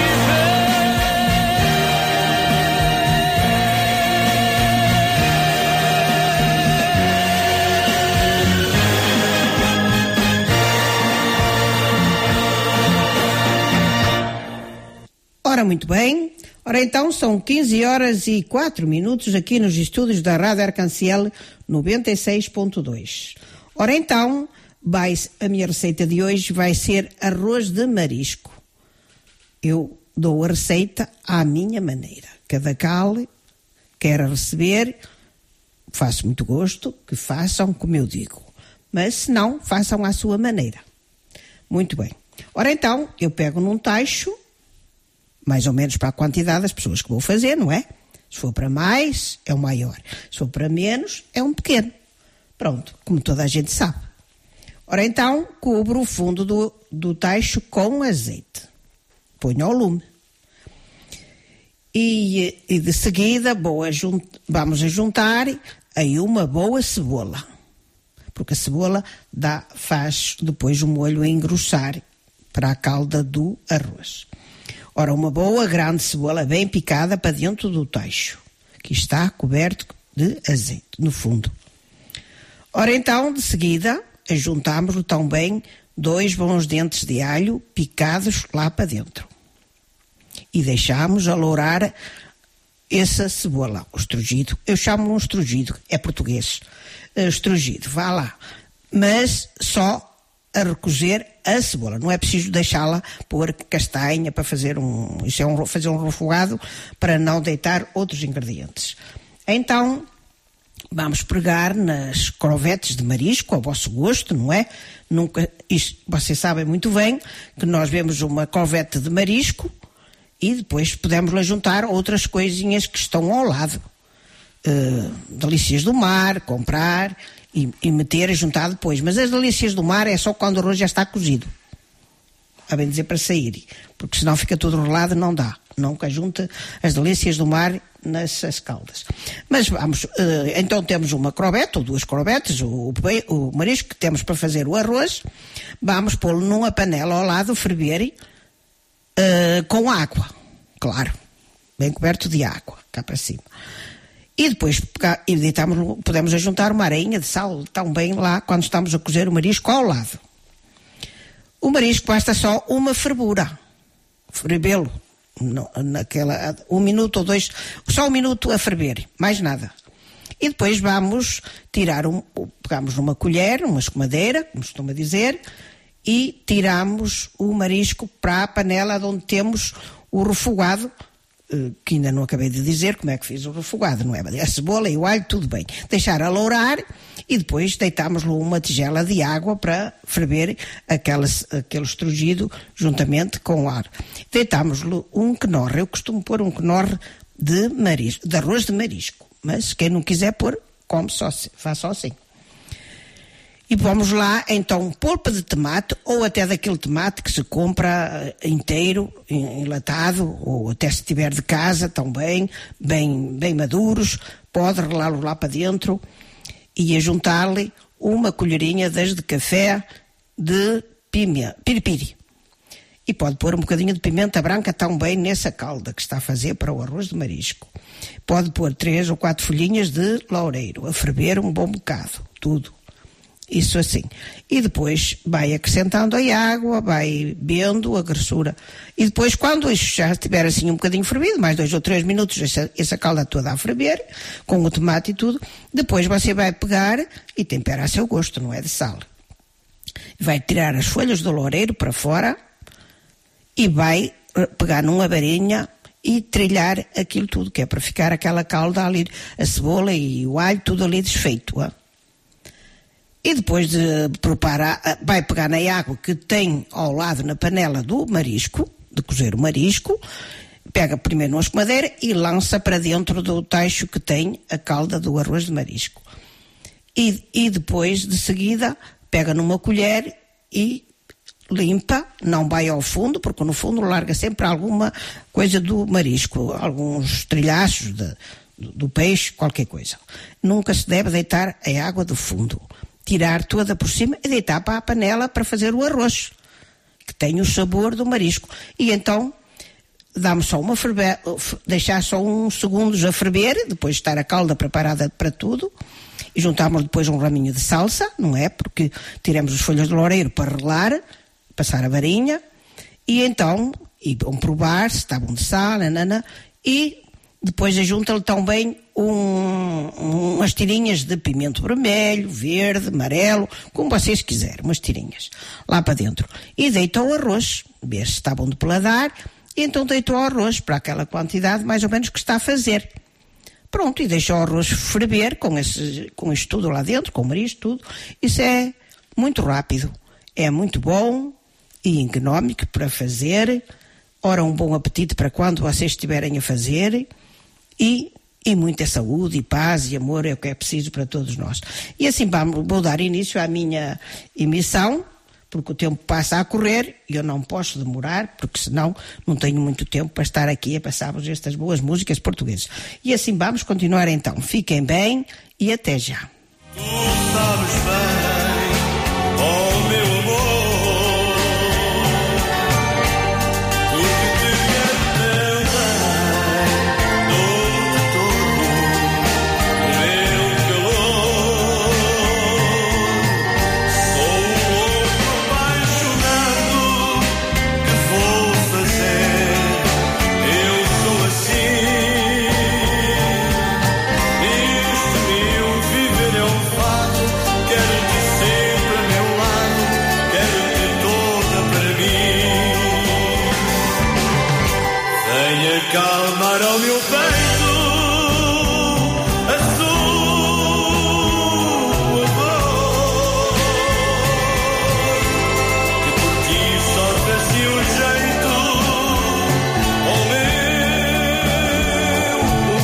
Ora, muito bem. Ora, então, são 15h04 aqui nos estúdios da Rádio Arcanciel 96.2. Ora, então, a minha receita de hoje vai ser arroz de marisco. Eu dou a receita à minha maneira. Cada qual quer receber, faço muito gosto que façam como eu digo. Mas, se não, façam à sua maneira. Muito bem. Ora, então, eu pego num tacho, mais ou menos para a quantidade das pessoas que vou fazer, não é? Se for para mais, é o maior. Se for para menos, é um pequeno. Pronto, como toda a gente sabe. Ora, então, cubro o fundo do tacho com azeite. Ponho ao lume. E de seguida vamos a juntar aí uma boa cebola. Porque a cebola faz depois o molho engrossar para a calda do arroz. Ora, uma boa grande cebola bem picada para dentro do tacho, que está coberto de azeite, no fundo. Ora, então, de seguida, juntamos-lhe também 2 bons dentes de alho picados lá para dentro. E deixamos alourar essa cebola, o estrugido. Eu chamo um estrugido, é português. Estrugido, vá lá. Mas só a recozer a cebola, não é preciso deixá-la pôr castanha para fazer fazer um refogado para não deitar outros ingredientes. Então, vamos pregar nas crovetes de marisco, ao vosso gosto, não é? Vocês sabem muito bem que nós vemos uma crovete de marisco e depois podemos lá juntar outras coisinhas que estão ao lado. Delícias do mar, comprar e meter e juntar depois. Mas as delícias do mar é só quando o arroz já está cozido. A bem dizer, para sair. Porque senão fica tudo rolado, não dá. Nunca junta as delícias do mar nessas caldas. Mas vamos, então temos uma crovete, ou 2 crovetes, o marisco que temos para fazer o arroz. Vamos pô-lo numa panela ao lado, ferver com água. Claro. Bem coberto de água, cá para cima. E depois podemos ajuntar uma areinha de sal também lá quando estamos a cozer o marisco ao lado. O marisco basta só uma fervura. Fervê-lo naquela 1 minuto ou 2, só 1 minuto a ferver, mais nada. E depois vamos pegamos numa colher, uma escumadeira, como costuma dizer, e tiramos o marisco para a panela onde temos o refogado, que ainda não acabei de dizer como é que fiz o refogado, não é? A cebola e o alho, tudo bem. Deixar alourar e depois deitámos-lhe uma tigela de água para ferver aquele estrugido juntamente com o ar. Deitámos-lhe um quenorre. Eu costumo pôr um quenorre de arroz de marisco, mas quem não quiser pôr, come só, faz só assim. E vamos lá, então, polpa de tomate, ou até daquele tomate que se compra inteiro, enlatado, ou até se tiver de casa também, bem maduros, pode relá-lo lá para dentro e juntar-lhe uma colherinha de café de piripiri. E pode pôr um bocadinho de pimenta branca também nessa calda que está a fazer para o arroz de marisco. Pode pôr 3 ou 4 folhinhas de loureiro, a ferver um bom bocado, tudo. Isso assim. E depois vai acrescentando a água, vai vendo a grossura. E depois, quando isso já estiver assim um bocadinho fervido, mais 2 ou 3 minutos, essa calda toda a ferver, com o tomate e tudo, depois você vai pegar e tempera a seu gosto, não é de sal. Vai tirar as folhas do loureiro para fora e vai pegar numa varinha e trilhar aquilo tudo, que é para ficar aquela calda ali, a cebola e o alho, tudo ali desfeito, ó. E depois de preparar, vai pegar na água que tem ao lado na panela do marisco, de cozer o marisco, pega primeiro numa escumadeira e lança para dentro do tacho que tem a calda do arroz de marisco. E depois, de seguida, pega numa colher e limpa, não vai ao fundo, porque no fundo larga sempre alguma coisa do marisco, alguns trilhaços do peixe, qualquer coisa. Nunca se deve deitar a água do fundo. Tirar toda por cima e deitar para a panela para fazer o arroz, que tem o sabor do marisco. E então damos só deixar só uns segundos a ferver, depois de estar a calda preparada para tudo, e juntamos depois um raminho de salsa, não é? Porque tiramos as folhas de loureiro para relar, passar a varinha, e então, vão provar se está bom de sal, e depois ajunta-lhe também umas tirinhas de pimento vermelho, verde, amarelo, como vocês quiserem, umas tirinhas lá para dentro. E deita o arroz, vê se está bom de paladar, e então deita o arroz para aquela quantidade mais ou menos que está a fazer. Pronto, e deixa o arroz ferver com isto tudo lá dentro, com o marisco, tudo. Isso é muito rápido, é muito bom e económico para fazer. Ora, um bom apetite para quando vocês estiverem a fazer. E muita saúde, e paz, e amor é o que é preciso para todos nós. E assim vou dar início à minha emissão, porque o tempo passa a correr e eu não posso demorar, porque senão não tenho muito tempo para estar aqui a passar-vos estas boas músicas portuguesas. E assim vamos continuar então. Fiquem bem e até já. Tu sabes bem, oh meu amor, calmar ao meu peito a sua voz, que por ti sofre assim um jeito, oh meu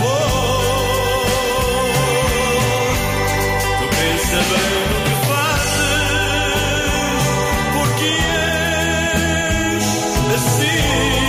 amor. Tu pensa bem no que fazes, porque és assim.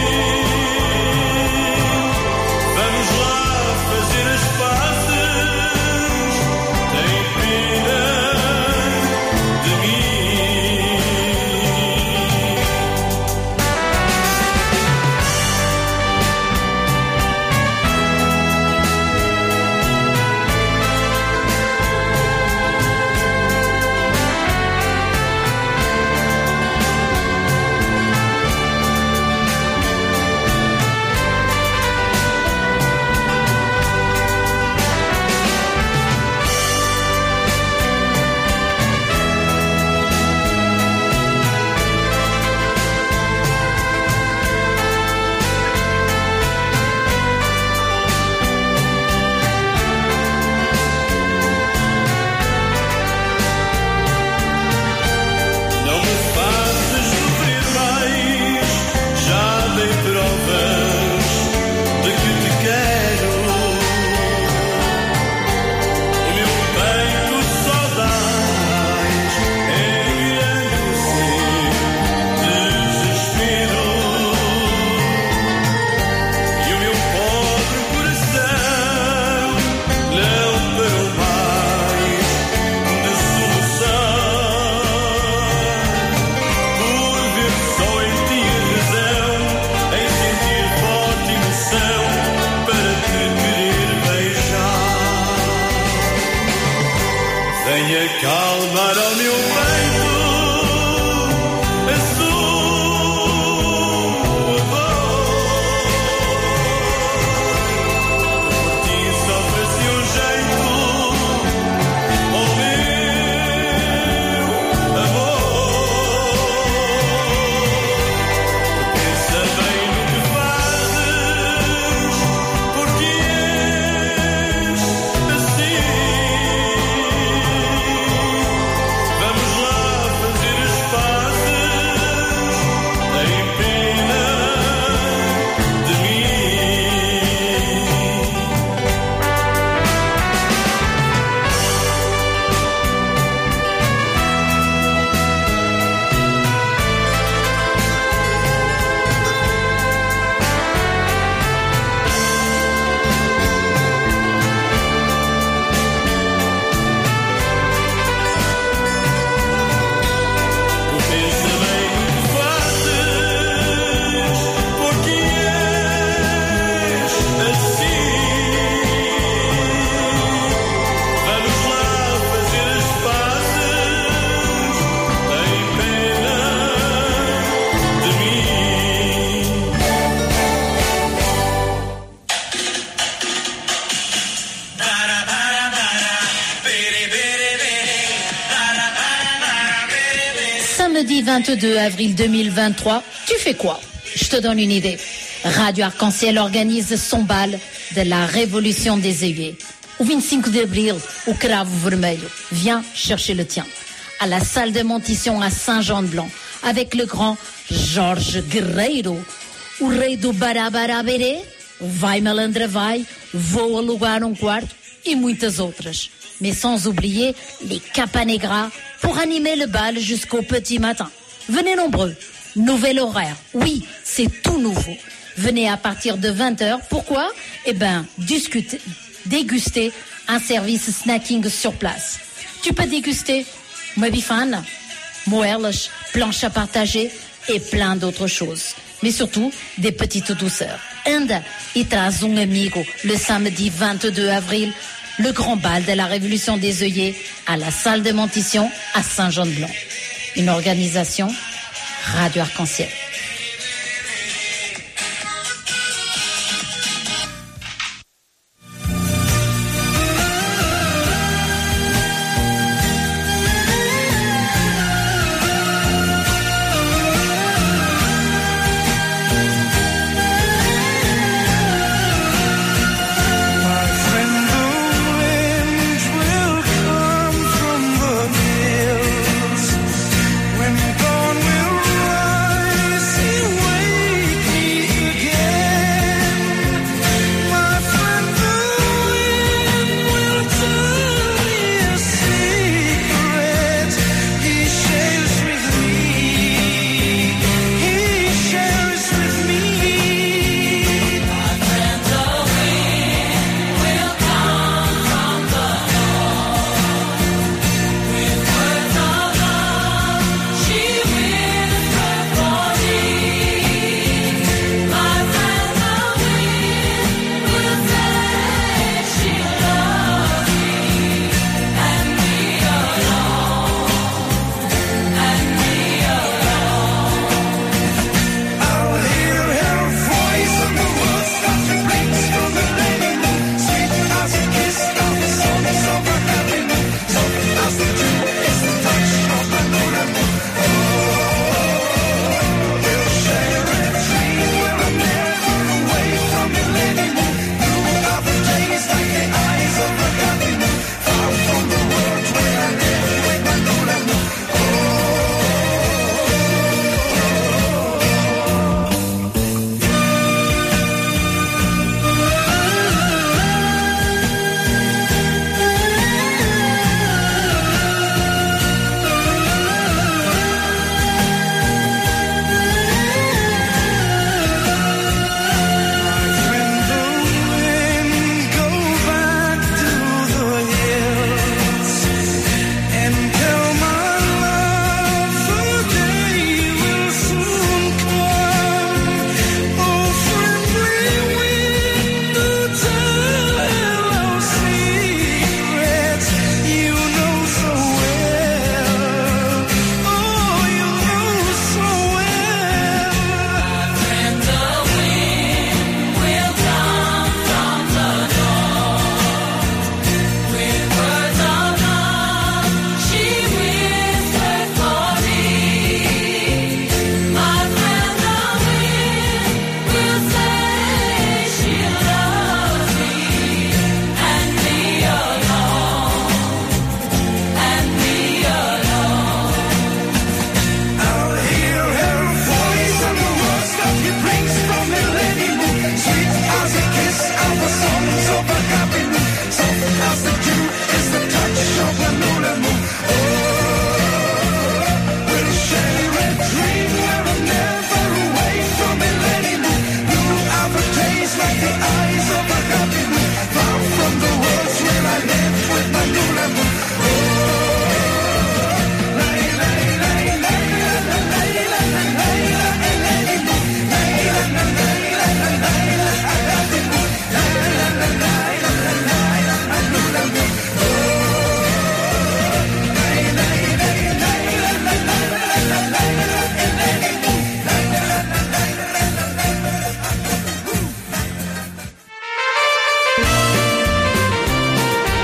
Calmar ao meu peito a sua voz, por ti sofre-se um jeito, oh meu amor. Pensa bem no que fazes, porque és assim. Vamos lá fazer Samedi 22 avril 2023, tu fais quoi? Je te donne une idée. Radio Arc-en-Ciel organise son bal de la Révolution des œillets. Au 25 d'avril, au Cravo Vermelho. Viens chercher le tien. À la salle de Montition à Saint-Jean-de-Blanc, avec le grand Jorge Guerreiro, o rei do Barabaraberê, Vai Malandra Vai, Vou Alugar um Quarto e muitas outras. Mais sans oublier les Capanegras pour animer le bal jusqu'au petit matin. Venez nombreux. Nouvel horaire. Oui, c'est tout nouveau. Venez à partir de 20h. Pourquoi? Eh ben, déguster un service snacking sur place. Tu peux déguster Mabifan, moelas, planches à partager et plein d'autres choses. Mais surtout, des petites douceurs. Anda e traz amigo le samedi 22 avril, le grand bal de la Révolution des œillets à la salle de Montition à Saint-Jean-de-Blanc. Une organisation Radio Arc-en-Ciel.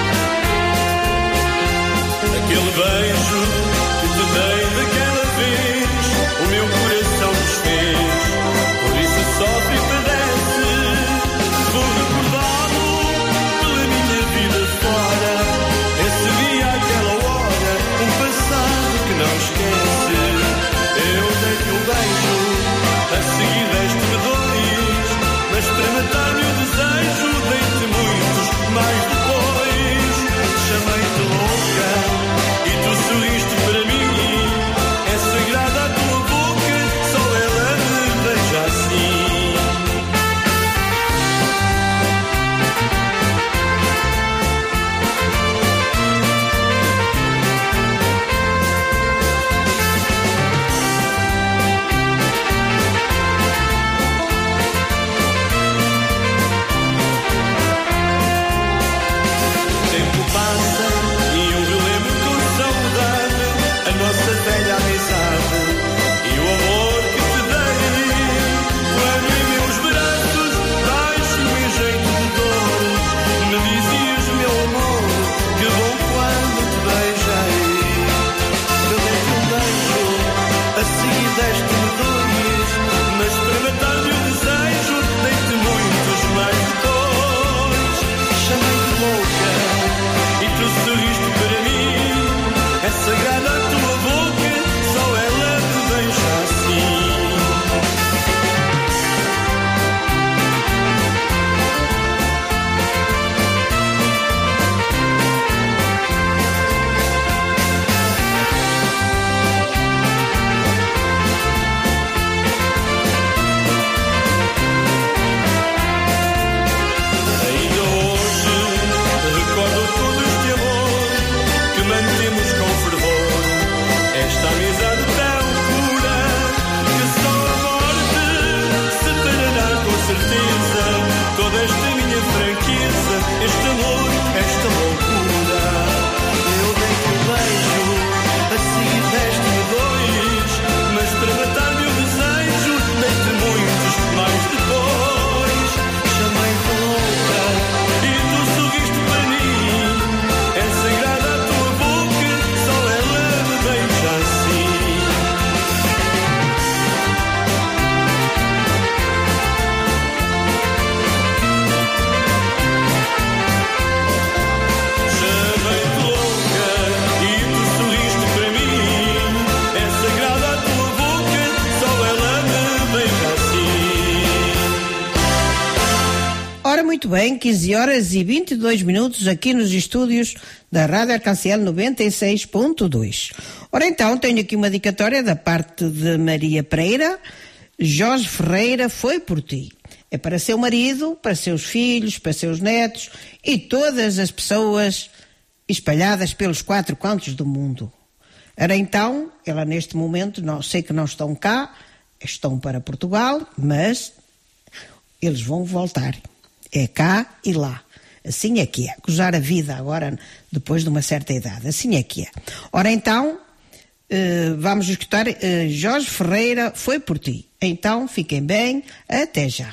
Aquele beijo que te dei daquela vez muito bem, 15 horas e 22 minutos aqui nos estúdios da Rádio Arcanciel 96.2. Ora então, tenho aqui uma dedicatória da parte de Maria Pereira. Jorge Ferreira foi por ti. É para seu marido, para seus filhos, para seus netos e todas as pessoas espalhadas pelos 4 cantos do mundo. Ora então, ela neste momento, não sei que não estão cá, estão para Portugal, mas eles vão voltar. É cá e lá. Assim é que é. Gozar a vida agora, depois de uma certa idade. Assim é que é. Ora então, vamos escutar Jorge Ferreira, foi por ti. Então, fiquem bem. Até já.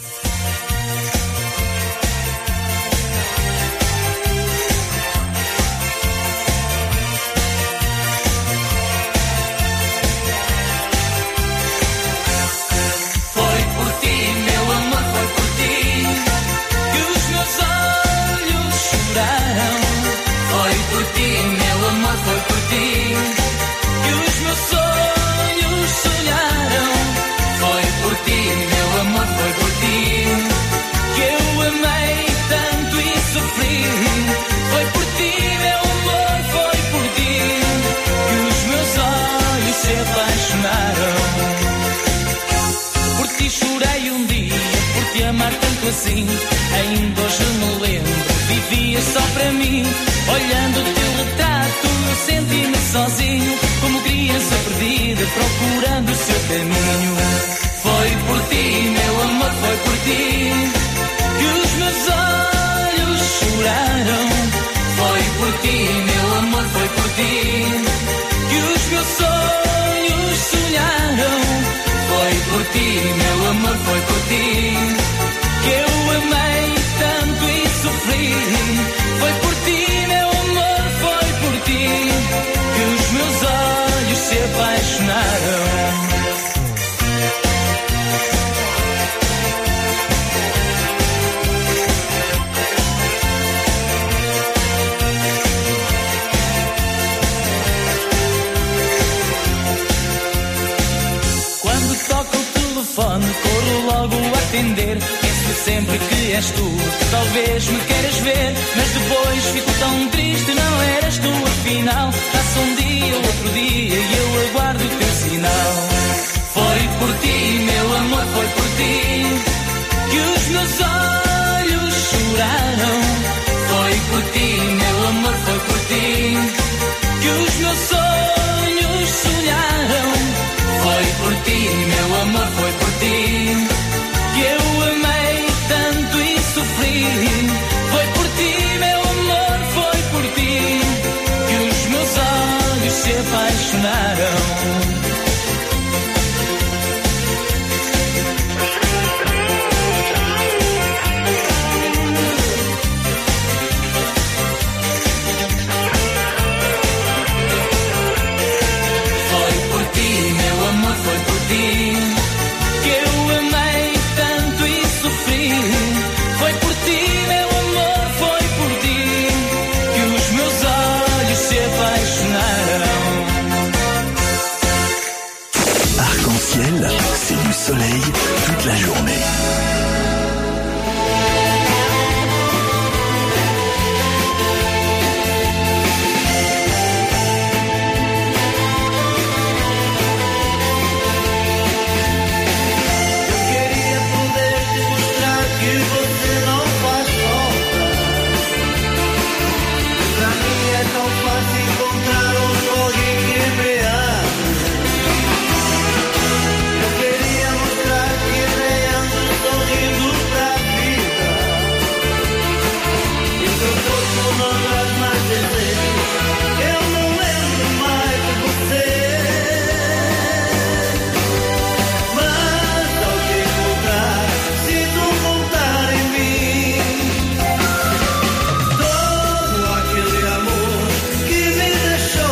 Assim, ainda hoje me lembro, vivias só para mim, olhando o teu retrato, eu senti-me sozinho, como criança perdida, procurando o seu caminho. Foi por ti, meu amor, foi por ti, que os meus olhos choraram. Foi por ti, meu amor, foi por ti, que os meus sonhos sonharam. Foi por ti, meu amor, foi por ti, que eu amei tanto e sofri. Foi por ti, meu amor, foi por ti, que os meus olhos se apaixonaram. Quando toca o telefone, corro logo a atender. Sempre que és tu, talvez me queiras ver, mas depois fico tão triste, não eras tu afinal. Passa um dia, outro dia e eu aguardo o teu sinal. Foi por ti, meu amor, foi por ti, que os meus olhos choraram. Foi por ti, meu amor, foi por ti, que os meus sonhos sonharam. Foi por ti, meu amor, foi por ti, que eu amei tanto e sofri. Foi por ti, meu amor, foi por ti, que os meus olhos se apaixonaram. Foi por ti, meu amor, foi por ti, que eu amei tanto e sofri. Foi por ti, meu amor, foi por ti, que os meus olhos se apaixonaram. Arc-en-ciel, c'est du soleil toute la journée. Todo aquele amor que me deixou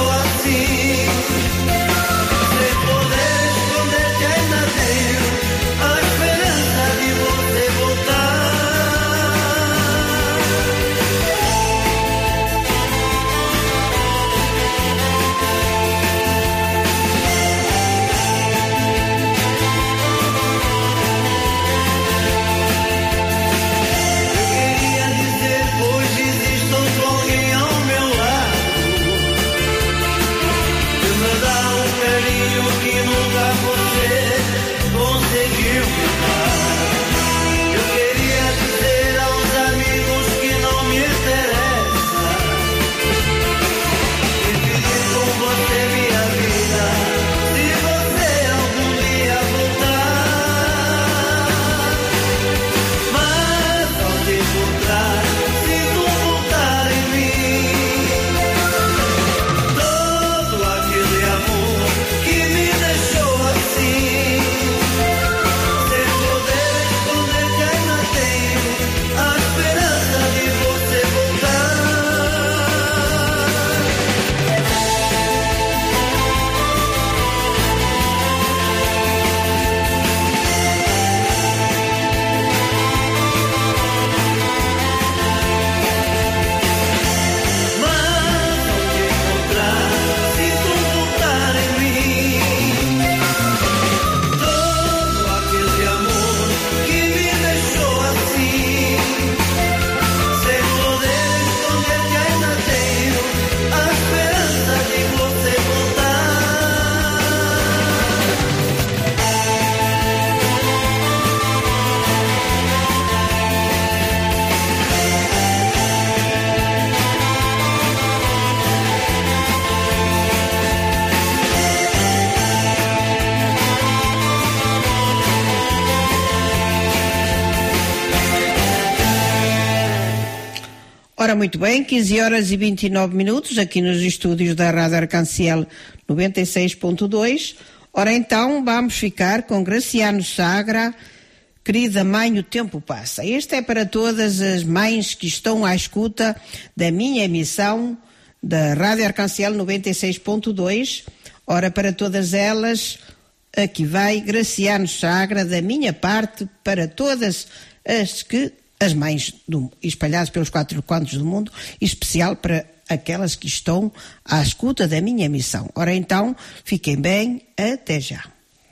Ora, muito bem, 15 horas e 29 minutos, aqui nos estúdios da Rádio Arcanciel 96.2. Ora, então, vamos ficar com Graciano Sagra, Querida Mãe, o Tempo Passa. Este é para todas as mães que estão à escuta da minha emissão da Rádio Arcanciel 96.2. Ora, para todas elas, aqui vai Graciano Sagra, da minha parte, para todas as mães espalhadas pelos 4 cantos do mundo, em especial para aquelas que estão à escuta da minha emissão. Ora então, fiquem bem, até já.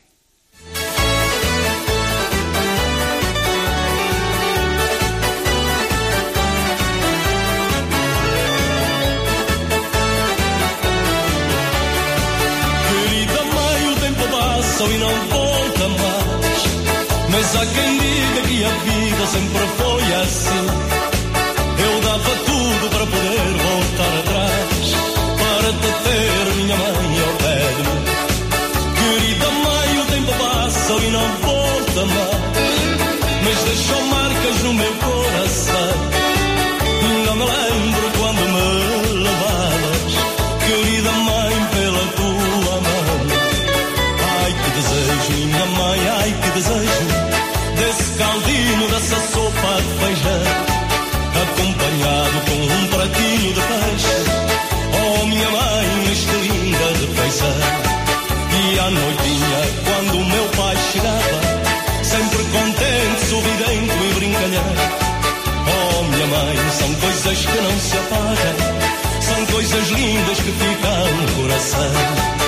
Querida mãe, o tempo passa e não volta mais, mas há quem diga que a vida sempre foi assim. Eu dava tudo para poder voltar atrás, para te ter, minha mãe, ao pé de mim. Querida mãe, o tempo passa e não volta mais, mas deixou marcas no meu coração. Ainda me lembro quando me levavas, querida mãe, pela tua mão. Ai que desejo, minha mãe, ai que desejo, desse caldinho, dessa sopa de feijão, acompanhado com um pratinho de peixe. Oh, minha mãe, nesta linda refeição. E à noitinha, quando o meu pai chegava, sempre contente, sorridente e brincalhão. Oh, minha mãe, são coisas que não se apagam, são coisas lindas que ficam no coração.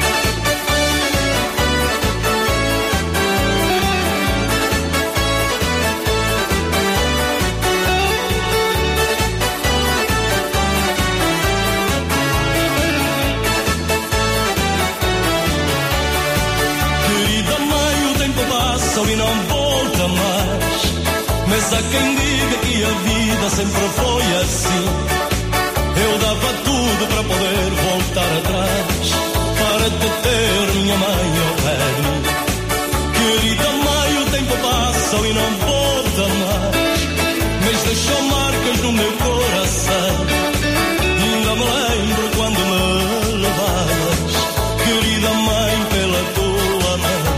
E não volta mais, mas há quem diga que a vida sempre foi assim. Eu dava tudo para poder voltar atrás, para te ter, minha mãe, ao pé de mim. Querida mãe, o tempo passa e não volta mais, mas deixou marcas no meu coração. Ainda me lembro quando me levavas, querida mãe, pela tua mão.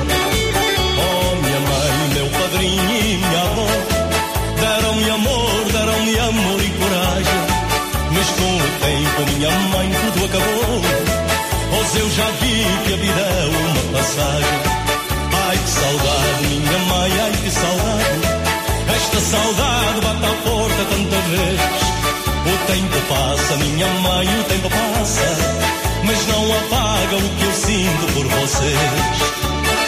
Padrinho e minha avó deram-me amor e coragem, mas com o tempo, minha mãe, tudo acabou, pois eu já vi que a vida é uma passagem. Ai que saudade, minha mãe, ai que saudade, esta saudade bate à porta tantas vezes. O tempo passa, minha mãe, o tempo passa, mas não apaga o que eu sinto por vocês.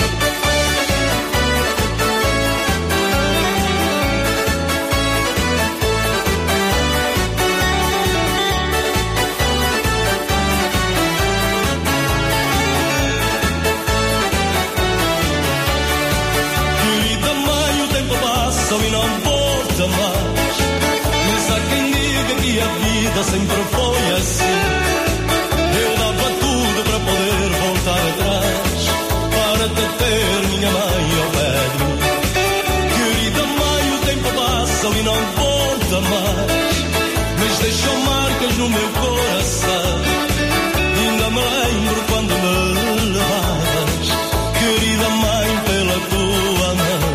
E não volta mais, mas há quem diga que a vida sempre foi assim. Eu dava tudo para poder voltar atrás, para te ter, minha mãe, ao pé de mim. Querida mãe, o tempo passa e não volta mais, mas deixou marcas no meu coração. Ainda me lembro quando me levavas, querida mãe, pela tua mão.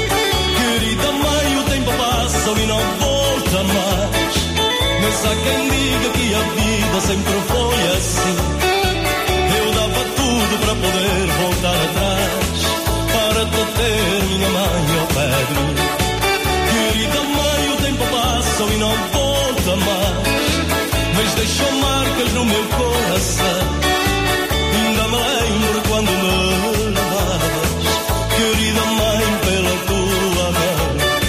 E não volta mais, mas há quem diga que a vida sempre foi assim. Eu dava tudo para poder voltar atrás, para te ter, minha mãe, ao pé de mim. Querida mãe, o tempo passa e não volta mais, mas deixou marcas no meu coração. Ainda me lembro quando me levavas, querida mãe, pela tua mão.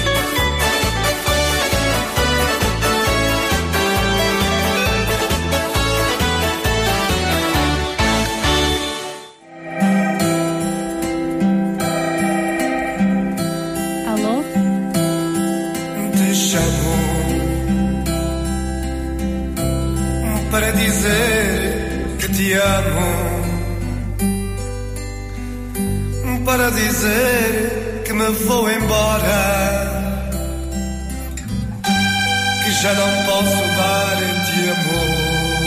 Para dizer que te amo, para dizer que me vou embora, que já não posso dar-te amor.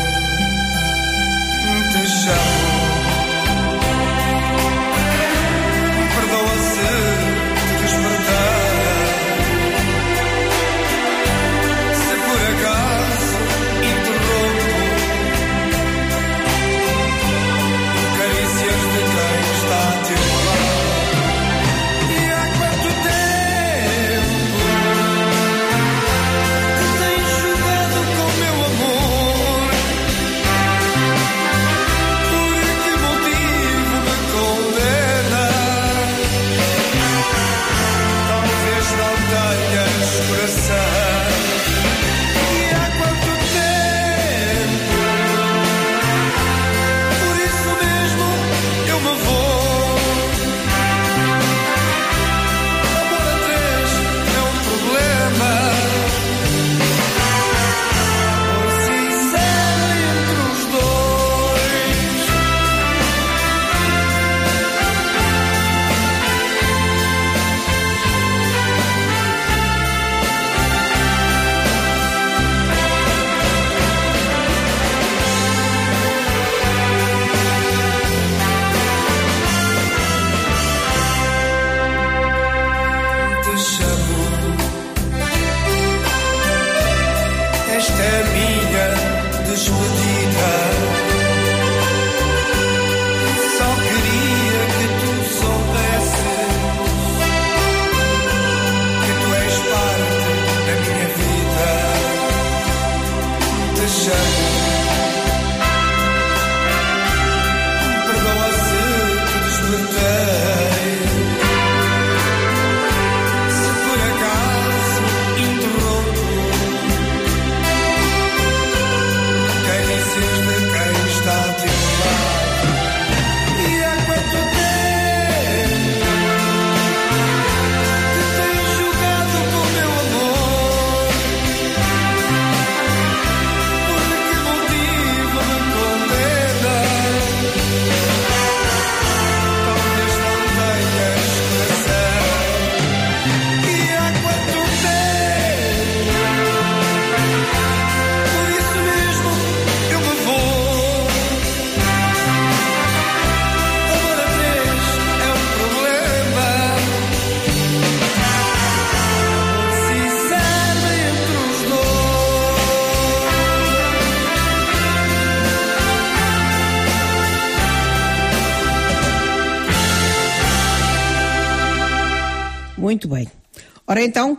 Te chamo, perdoa se te despertar, se por acaso interrompo carícias de quem está a teu lado. E há quanto tempo que tens jogado com meu amor? Por que motivo me condenas? Talvez não tenhas coração. E há quanto tempo? Por isso mesmo eu me vou. Amor a três é um problema. Amor sincero entre os dois. Te chamo, esta é a minha despedida. Só queria que tu soubesses que tu és parte da minha vida. Te chamo, perdoa se te despertei, se por acaso interrompo carícias de quem está a teu lado. E há quanto tempo que tens jogado com meu amor? Por que motivo me condenas? Talvez não tenhas coração. E há quanto tempo? Por isso mesmo eu me vou. Amor a três é um problema. Amor sincero entre os dois. Muito bem. Ora então,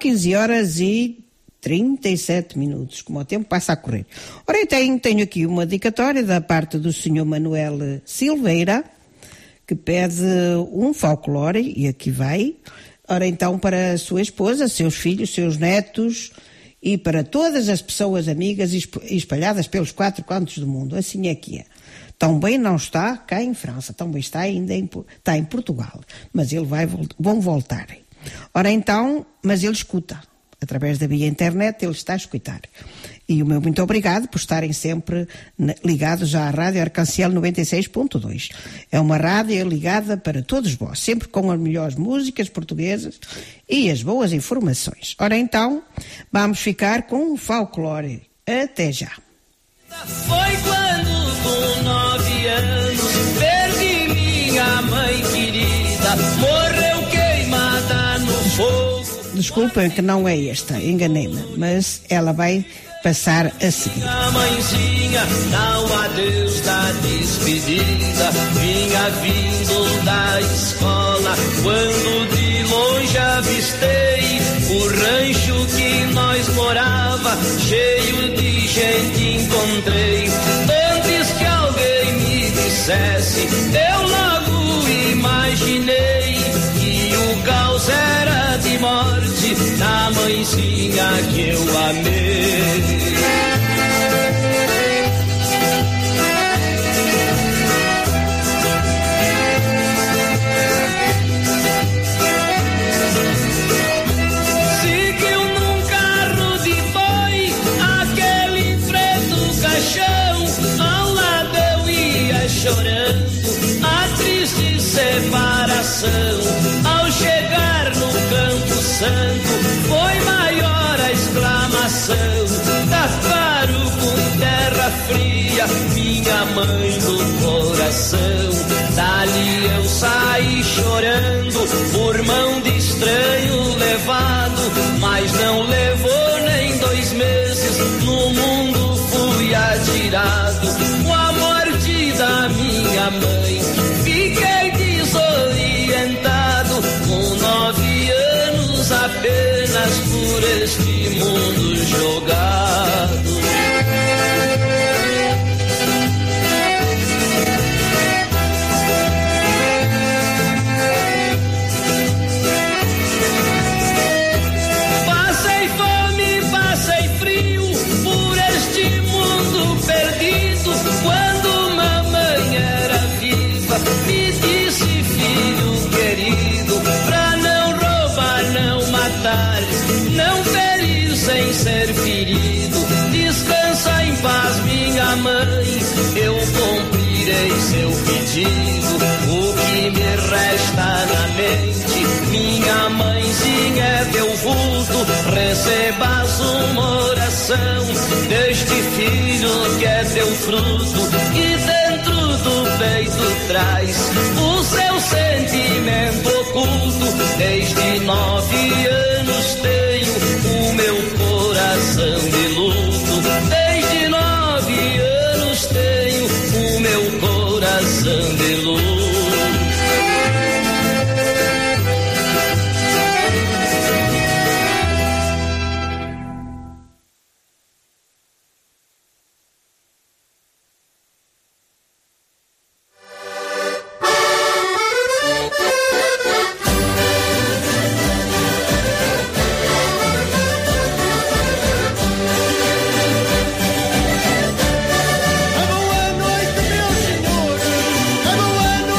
15h37, como o tempo passa a correr. Ora então, tenho aqui uma dedicatória da parte do Sr. Manuel Silveira, que pede um folclore, e aqui vai. Ora então, para a sua esposa, seus filhos, seus netos e para todas as pessoas amigas espalhadas pelos 4 cantos do mundo. Assim é que é. Tão bem não está cá em França, tão bem está ainda está em Portugal, mas vão voltar. Ora então, mas ele escuta, através da via internet ele está a escutar. E o meu muito obrigado por estarem sempre ligados à Rádio Arcanciel 96.2. É uma rádio ligada para todos vós, sempre com as melhores músicas portuguesas e as boas informações. Ora então, vamos ficar com o folclore. Até já. Foi quando com 9 anos perdi minha mãe querida, morreu queimada no fogo. Desculpem que não é esta, enganei-me, mas ela vai passar a seguir. Minha mãezinha, dá o adeus da despedida, vinha vindo da escola, quando de longe avistei o rancho que nós morava, cheio de gente encontrei. Antes que alguém me dissesse, eu logo imaginei que o caos era de morte da mãezinha que eu amei. Seguiu num carro de boi, aquele preto caixão, ao lado eu ia chorando a triste separação. Ao chegar no Campo Santo, foi maior a exclamação: minha mãe no coração. Dali eu saí chorando, por mão de estranho levado, mas não levou nem 2 meses, no mundo fui atirado. Com a morte da minha mãe, fiquei desorientado, com 9 anos apenas por este mundo jogado. Passei fome, passei frio por este mundo perdido. Quando mamãe era viva, me disse: filho querido, pra não roubar, não matar, não ferir sem ser ferido, descansa em paz, minha mãe, eu cumprirei seu pedido. O que me resta na mente, minha mãezinha, é teu vulto, recebas uma oração deste filho que é teu fruto, e dentro do peito traz o seu sentimento oculto. Desde 9 anos tenho o meu coração de luto, desde 9 anos tenho o meu coração de luto. Boa noite, meu senhor.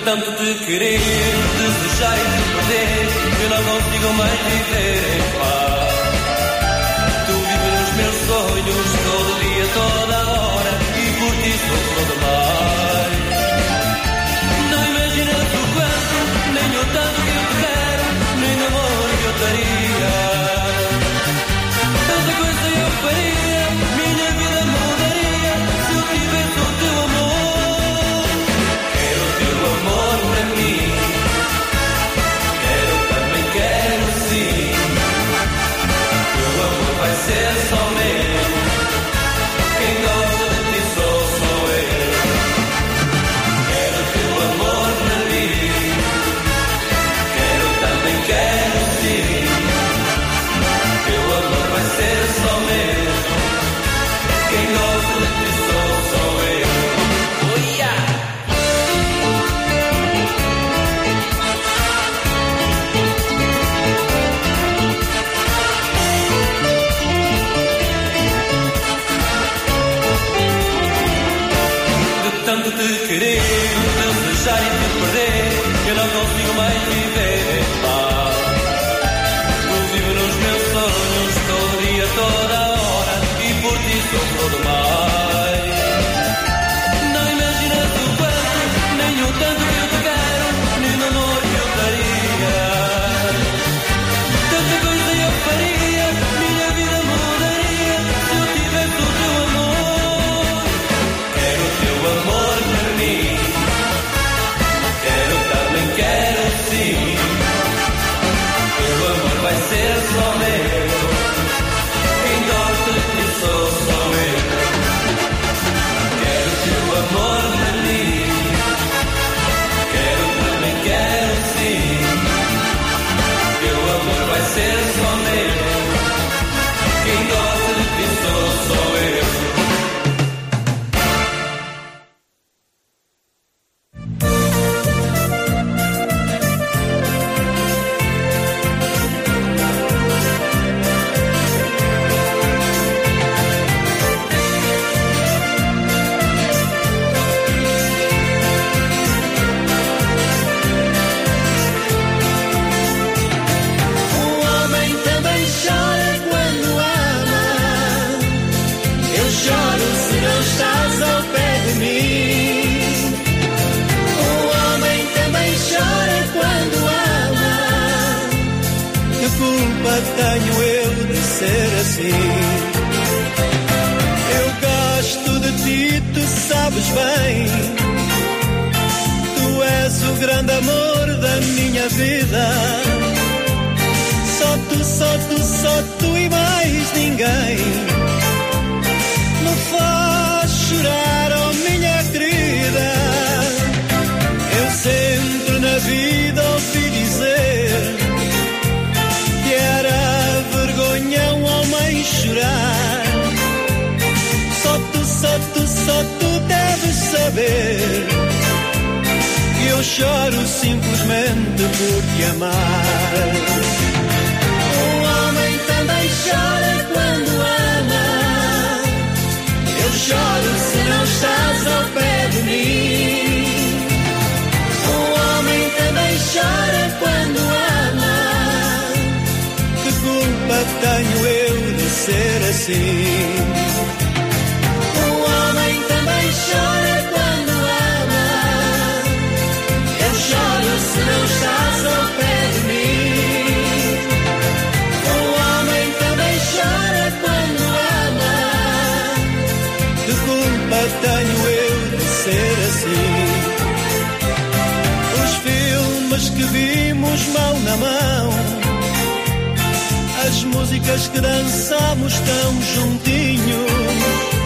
tanto te querer, desejar e te perder, eu não consigo mais viver em paz. Tu vives nos meus sonhos, todo dia, toda hora, e por ti sofro demais. Não imaginas o quanto, nem o tanto que eu te quero, nem o amor que eu daria. Tanta coisa eu faria, minha vida mudaria, se eu tivesse o teu amor. Quero o teu amor para mim, quero, também quero sim. Teu amor vai ser só meu, quem gosta de ti sou eu. Quero o teu amor para mim, quero, também quero sim. Teu amor vai ser só meu, quem gosta de ti sou eu. Oh yeah! De tanto te querer, desejar e te perder, eu não consigo mais viver em paz. Tu vives nos meus sonhos, todo dia, toda hora, e por ti sofro demais. Não imaginas o quanto, nem o tanto que eu te quero, nem o amor que eu daria. Tanta coisa eu faria, minha vida mudaria, se eu tivesse o teu amor. Quero o teu amor para mim, quero, também quero sim. Teu amor vai ser só meu, quem gosta de ti sou eu. Quero teu amor para mim, quero, também quero sim. Teu amor vai ser só meu, quem gosta de ti sou eu. Um homem também chora quando ama. Eu choro se não estás ao pé de mim. Um homem também chora quando ama. Que culpa tenho eu de ser assim? Eu gosto de ti, tu sabes bem. Tu és o grande amor da minha vida. Só tu e mais ninguém me faz chorar, oh minha querida. Eu sempre na vida ouvi dizer que era vergonha um homem chorar. Só tu deves saber que eu choro simplesmente por te amar. Um homem também chora quando ama. Eu choro se não estás ao pé de mim. Um homem também chora quando ama. Que culpa tenho eu de ser assim? Um homem também chora quando ama. Eu choro se não estás ao pé de mim. Um homem também chora quando ama. Que culpa tenho eu de ser assim? Os filmes que vimos mão na mão, as músicas que dançamos tão juntinhos.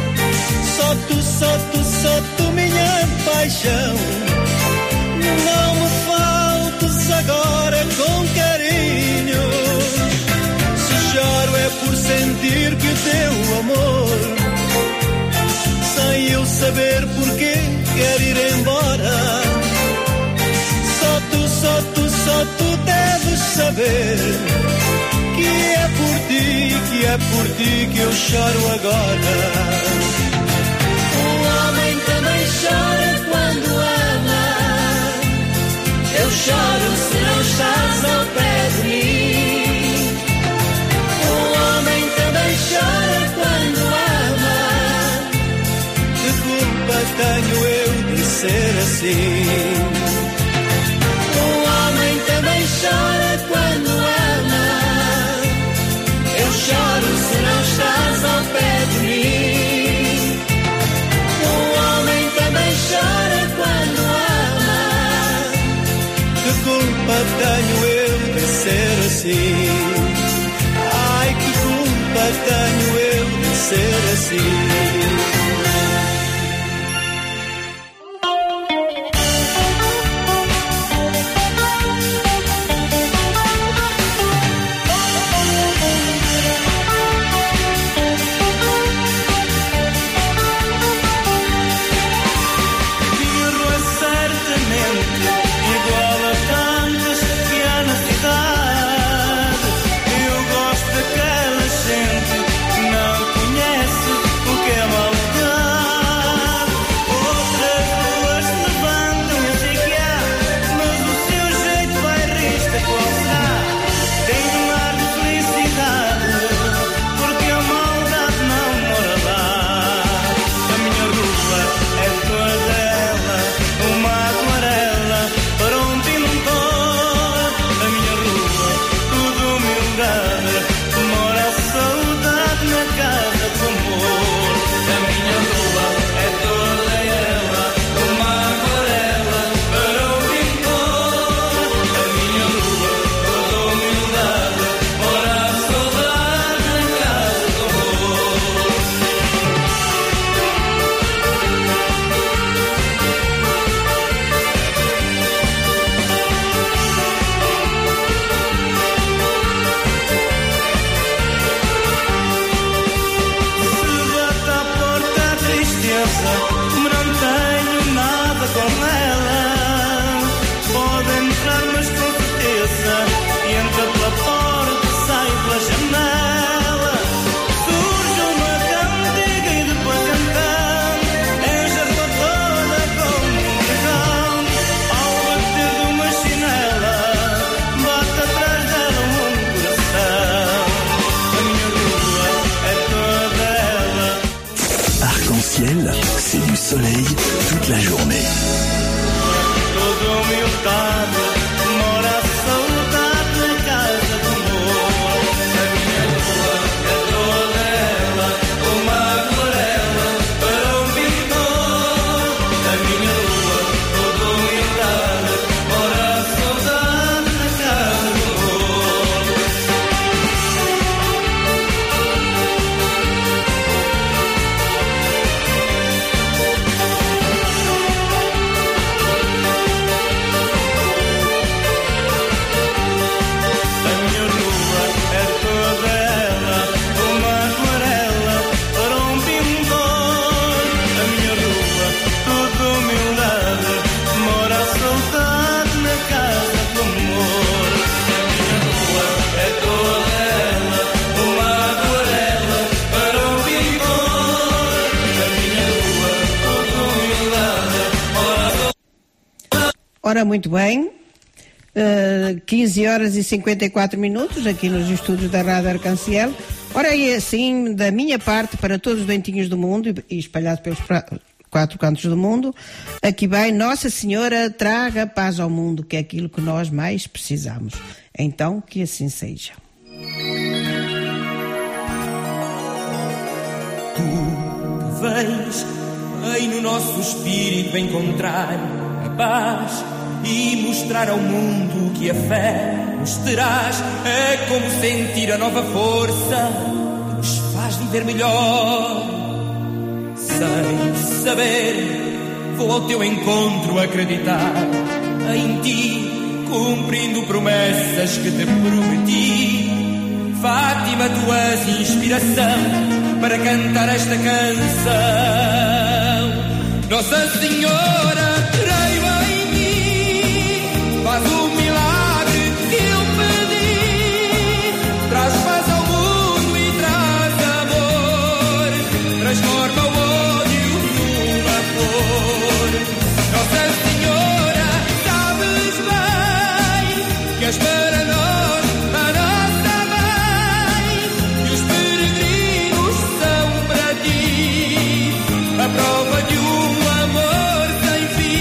Só tu, minha paixão. Não me faltes agora com carinho. Se choro é por sentir que o teu amor, sem eu saber porquê, quer ir embora. Só tu deves saber que é por ti que eu choro agora. Um homem também chora quando ama. ser assim. Um homem também chora quando ama. Eu choro se não estás ao pé de mim. Um homem também chora quando ama. Que culpa tenho eu de ser assim? Ai, que culpa tenho eu de ser assim? C'est du soleil toute la journée. Ora, muito bem, 15 horas e 54 minutos aqui nos estúdios da Rádio Arcanciel. Ora, e assim, da minha parte, para todos os doentinhos do mundo e espalhados pelos 4 cantos do mundo, aqui vai Nossa Senhora traga paz ao mundo, que é aquilo que nós mais precisamos. Então, que assim seja. Tu vens, vem no nosso espírito encontrar a paz e mostrar ao mundo que a fé nos traz. É como sentir a nova força que nos faz viver melhor. Sem saber, vou ao teu encontro acreditar em ti, cumprindo promessas que te prometi. Fátima, tu és inspiração para cantar esta canção. Nossa Senhora, creio em mim, faz o milagre que eu pedi. Traz paz ao mundo e traz amor, transforma o ódio numa flor. Nossa Senhora, sabes bem que és para nós a nossa mãe, e os peregrinos são para ti a prova de um amor sem fim.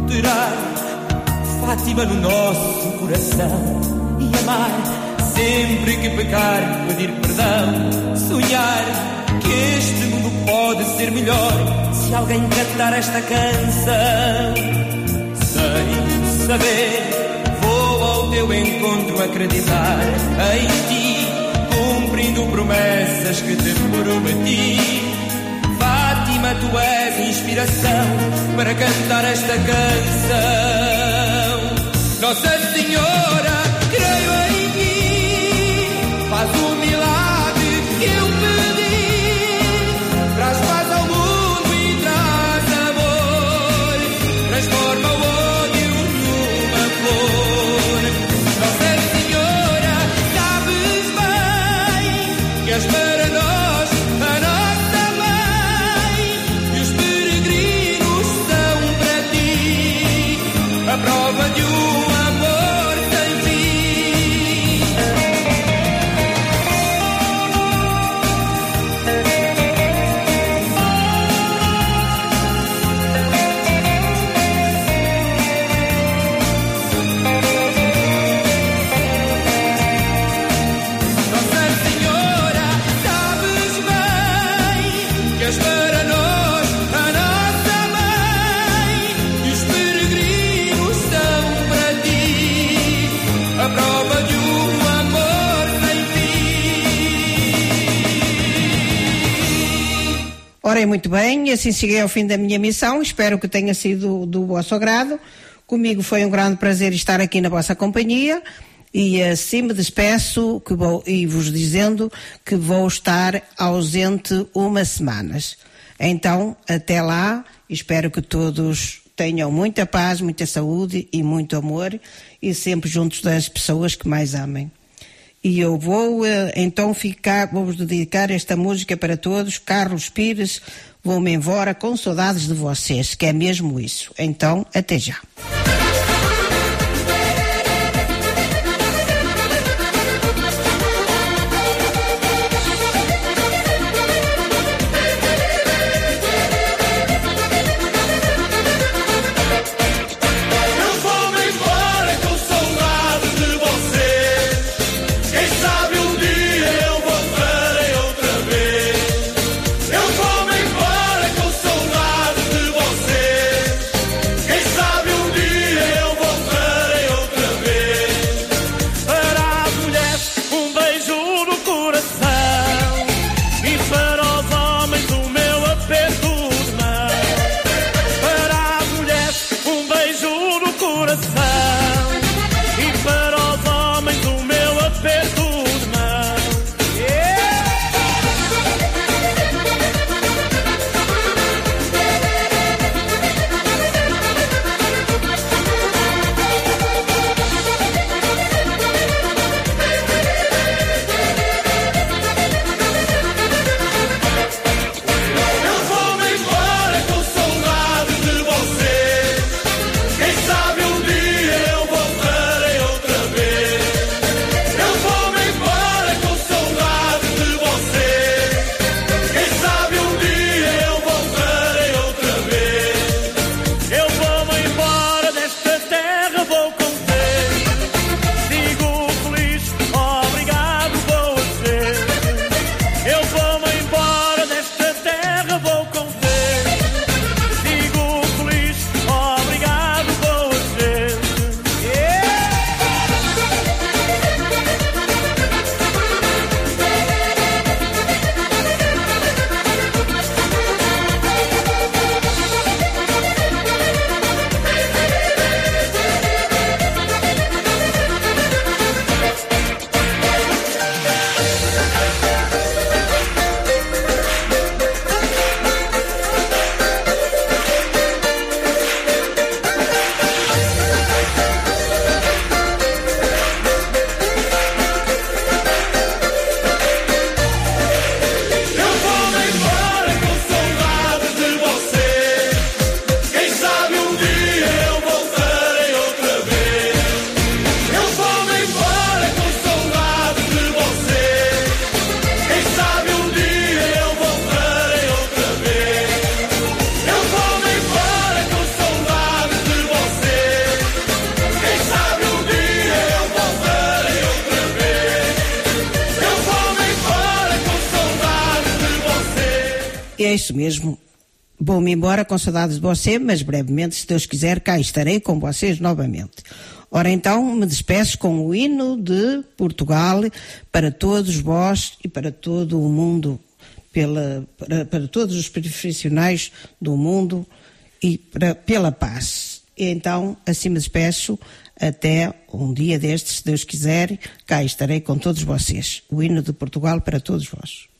terá Fátima no nosso coração e amar sempre que pecar, pedir perdão, sonhar que este mundo pode ser melhor se alguém cantar esta canção. Sem saber, vou ao teu encontro acreditar em ti, cumprindo promessas que te prometi. Fátima, tu és inspiração para cantar esta canção. Nossa Senhora, creio em ti, faz o milagre que eu pedi, traz paz ao mundo e traz amor, transforma o ódio numa flor. Nossa Senhora, sabes bem que és para nós a nossa mãe, e os peregrinos são para ti a prova de um amor sem fim. Nossa Senhora, sabes bem que és para nós a nossa mãe, e os peregrinos são para ti a prova de um amor sem fim. Ora, muito bem, assim cheguei ao fim da minha missão, espero que tenha sido do vosso agrado. Comigo foi um grande prazer estar aqui na vossa companhia e assim me despeço e vos dizendo que vou estar ausente umas semanas. Então, até lá, espero que todos tenham muita paz, muita saúde e muito amor e sempre juntos das pessoas que mais amem. E eu vou então vou-vos dedicar esta música para todos. Carlos Pires, vou-me embora com saudades de vocês, que é mesmo isso. Então, até já. Eu vou-me embora com saudades de você. Quem sabe um dia eu voltarei outra vez. Eu vou-me embora com saudades de você. Quem sabe um dia eu voltarei outra vez. Para as mulheres um beijo no coração, e para os homens o meu aperto de mão. Para as mulheres um beijo no coração, e para os homens o meu aperto de mão. Eu vou-me embora com saudades de você. Quem sabe um dia eu É isso mesmo. Vou-me embora com saudades de você, mas brevemente, se Deus quiser, cá estarei com vocês novamente. Ora então, me despeço com o hino de Portugal para todos vós e para todo o mundo, para todos os profissionais do mundo e pela paz. E então, assim me despeço, até um dia destes, se Deus quiser, cá estarei com todos vocês. O hino de Portugal para todos vós.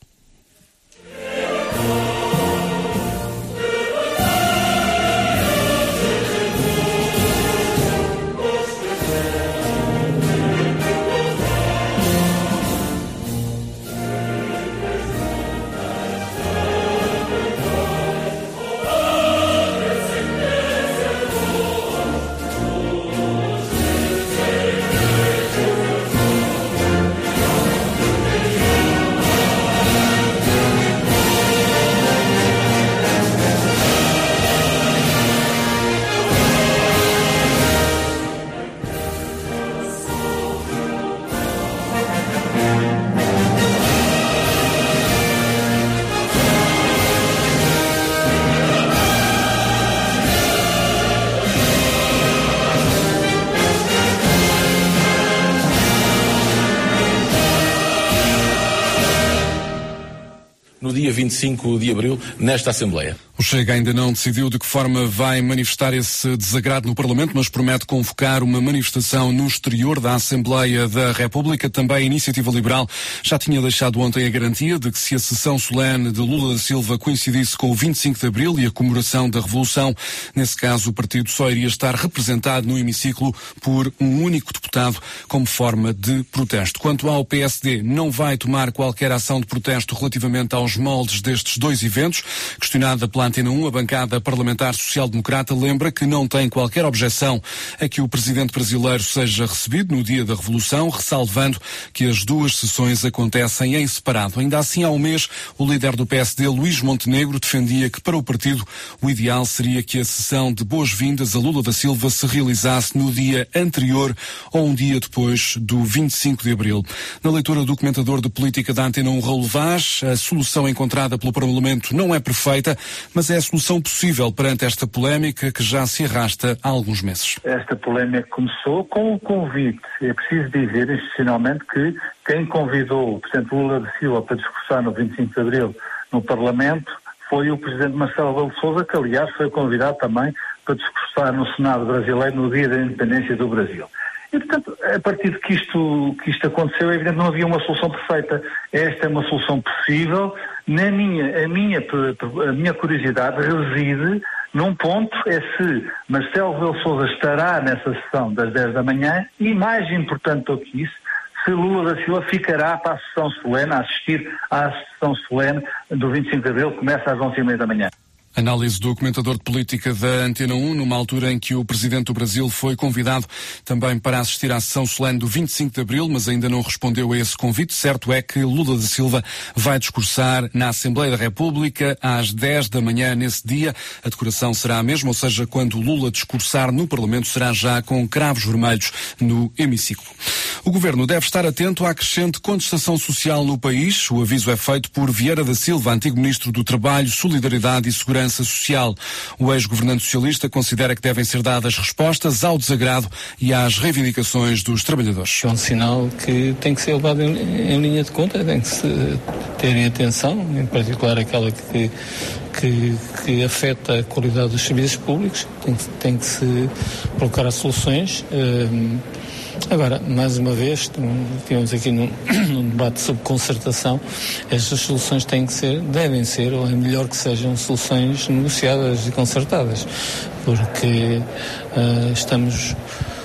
No dia 25 de abril, nesta Assembleia. O Chega ainda não decidiu de que forma vai manifestar esse desagrado no Parlamento, mas promete convocar uma manifestação no exterior da Assembleia da República. Também a Iniciativa Liberal já tinha deixado ontem a garantia de que se a sessão solene de Lula da Silva coincidisse com o 25 de abril e a comemoração da Revolução, nesse caso o partido só iria estar representado no hemiciclo por um único deputado como forma de protesto. Quanto ao PSD, não vai tomar qualquer ação de protesto relativamente aos moldes destes dois eventos. Questionada pela Antena 1, a bancada parlamentar social-democrata lembra que não tem qualquer objeção a que o presidente brasileiro seja recebido no dia da Revolução, ressalvando que as duas sessões acontecem em separado. Ainda assim, há um mês, o líder do PSD, Luís Montenegro, defendia que para o partido o ideal seria que a sessão de boas-vindas a Lula da Silva se realizasse no dia anterior ou um dia depois do 25 de abril. Na leitura do comentador de política da Antena 1, Raul Vaz, a solução encontrada pelo Parlamento não é perfeita, mas é a solução possível perante esta polémica que já se arrasta há alguns meses. Esta polémica começou com o convite. É preciso dizer institucionalmente que quem convidou o Presidente Lula da Silva para discursar no 25 de abril no Parlamento foi o Presidente Marcelo Rebelo de Sousa, que aliás foi convidado também para discursar no Senado brasileiro no dia da independência do Brasil. E, portanto, a partir de que isto aconteceu, é evidente que não havia uma solução perfeita. Esta é uma solução possível. A minha curiosidade reside num ponto, é se Marcelo Rebelo de Sousa estará nessa sessão das 10 da manhã e, mais importante do que isso, se Lula da Silva ficará para a sessão solene, a assistir à sessão solene do 25 de abril, que começa às 11h30 da manhã. Análise do comentador de política da Antena 1, numa altura em que o Presidente do Brasil foi convidado também para assistir à sessão solene do 25 de abril, mas ainda não respondeu a esse convite. Certo é que Lula da Silva vai discursar na Assembleia da República às 10 da manhã nesse dia. A decoração será a mesma, ou seja, quando Lula discursar no Parlamento será já com cravos vermelhos no hemiciclo. O Governo deve estar atento à crescente contestação social no país. O aviso é feito por Vieira da Silva, antigo Ministro do Trabalho, Solidariedade e Segurança Social. O ex-governante socialista considera que devem ser dadas respostas ao desagrado e às reivindicações dos trabalhadores. É um sinal que tem que ser levado em linha de conta, tem que se terem atenção, em particular aquela que afeta a qualidade dos serviços públicos, tem que se procurar soluções. Agora, mais uma vez, tivemos aqui num debate sobre concertação, estas soluções devem ser, ou é melhor que sejam soluções negociadas e concertadas, porque estamos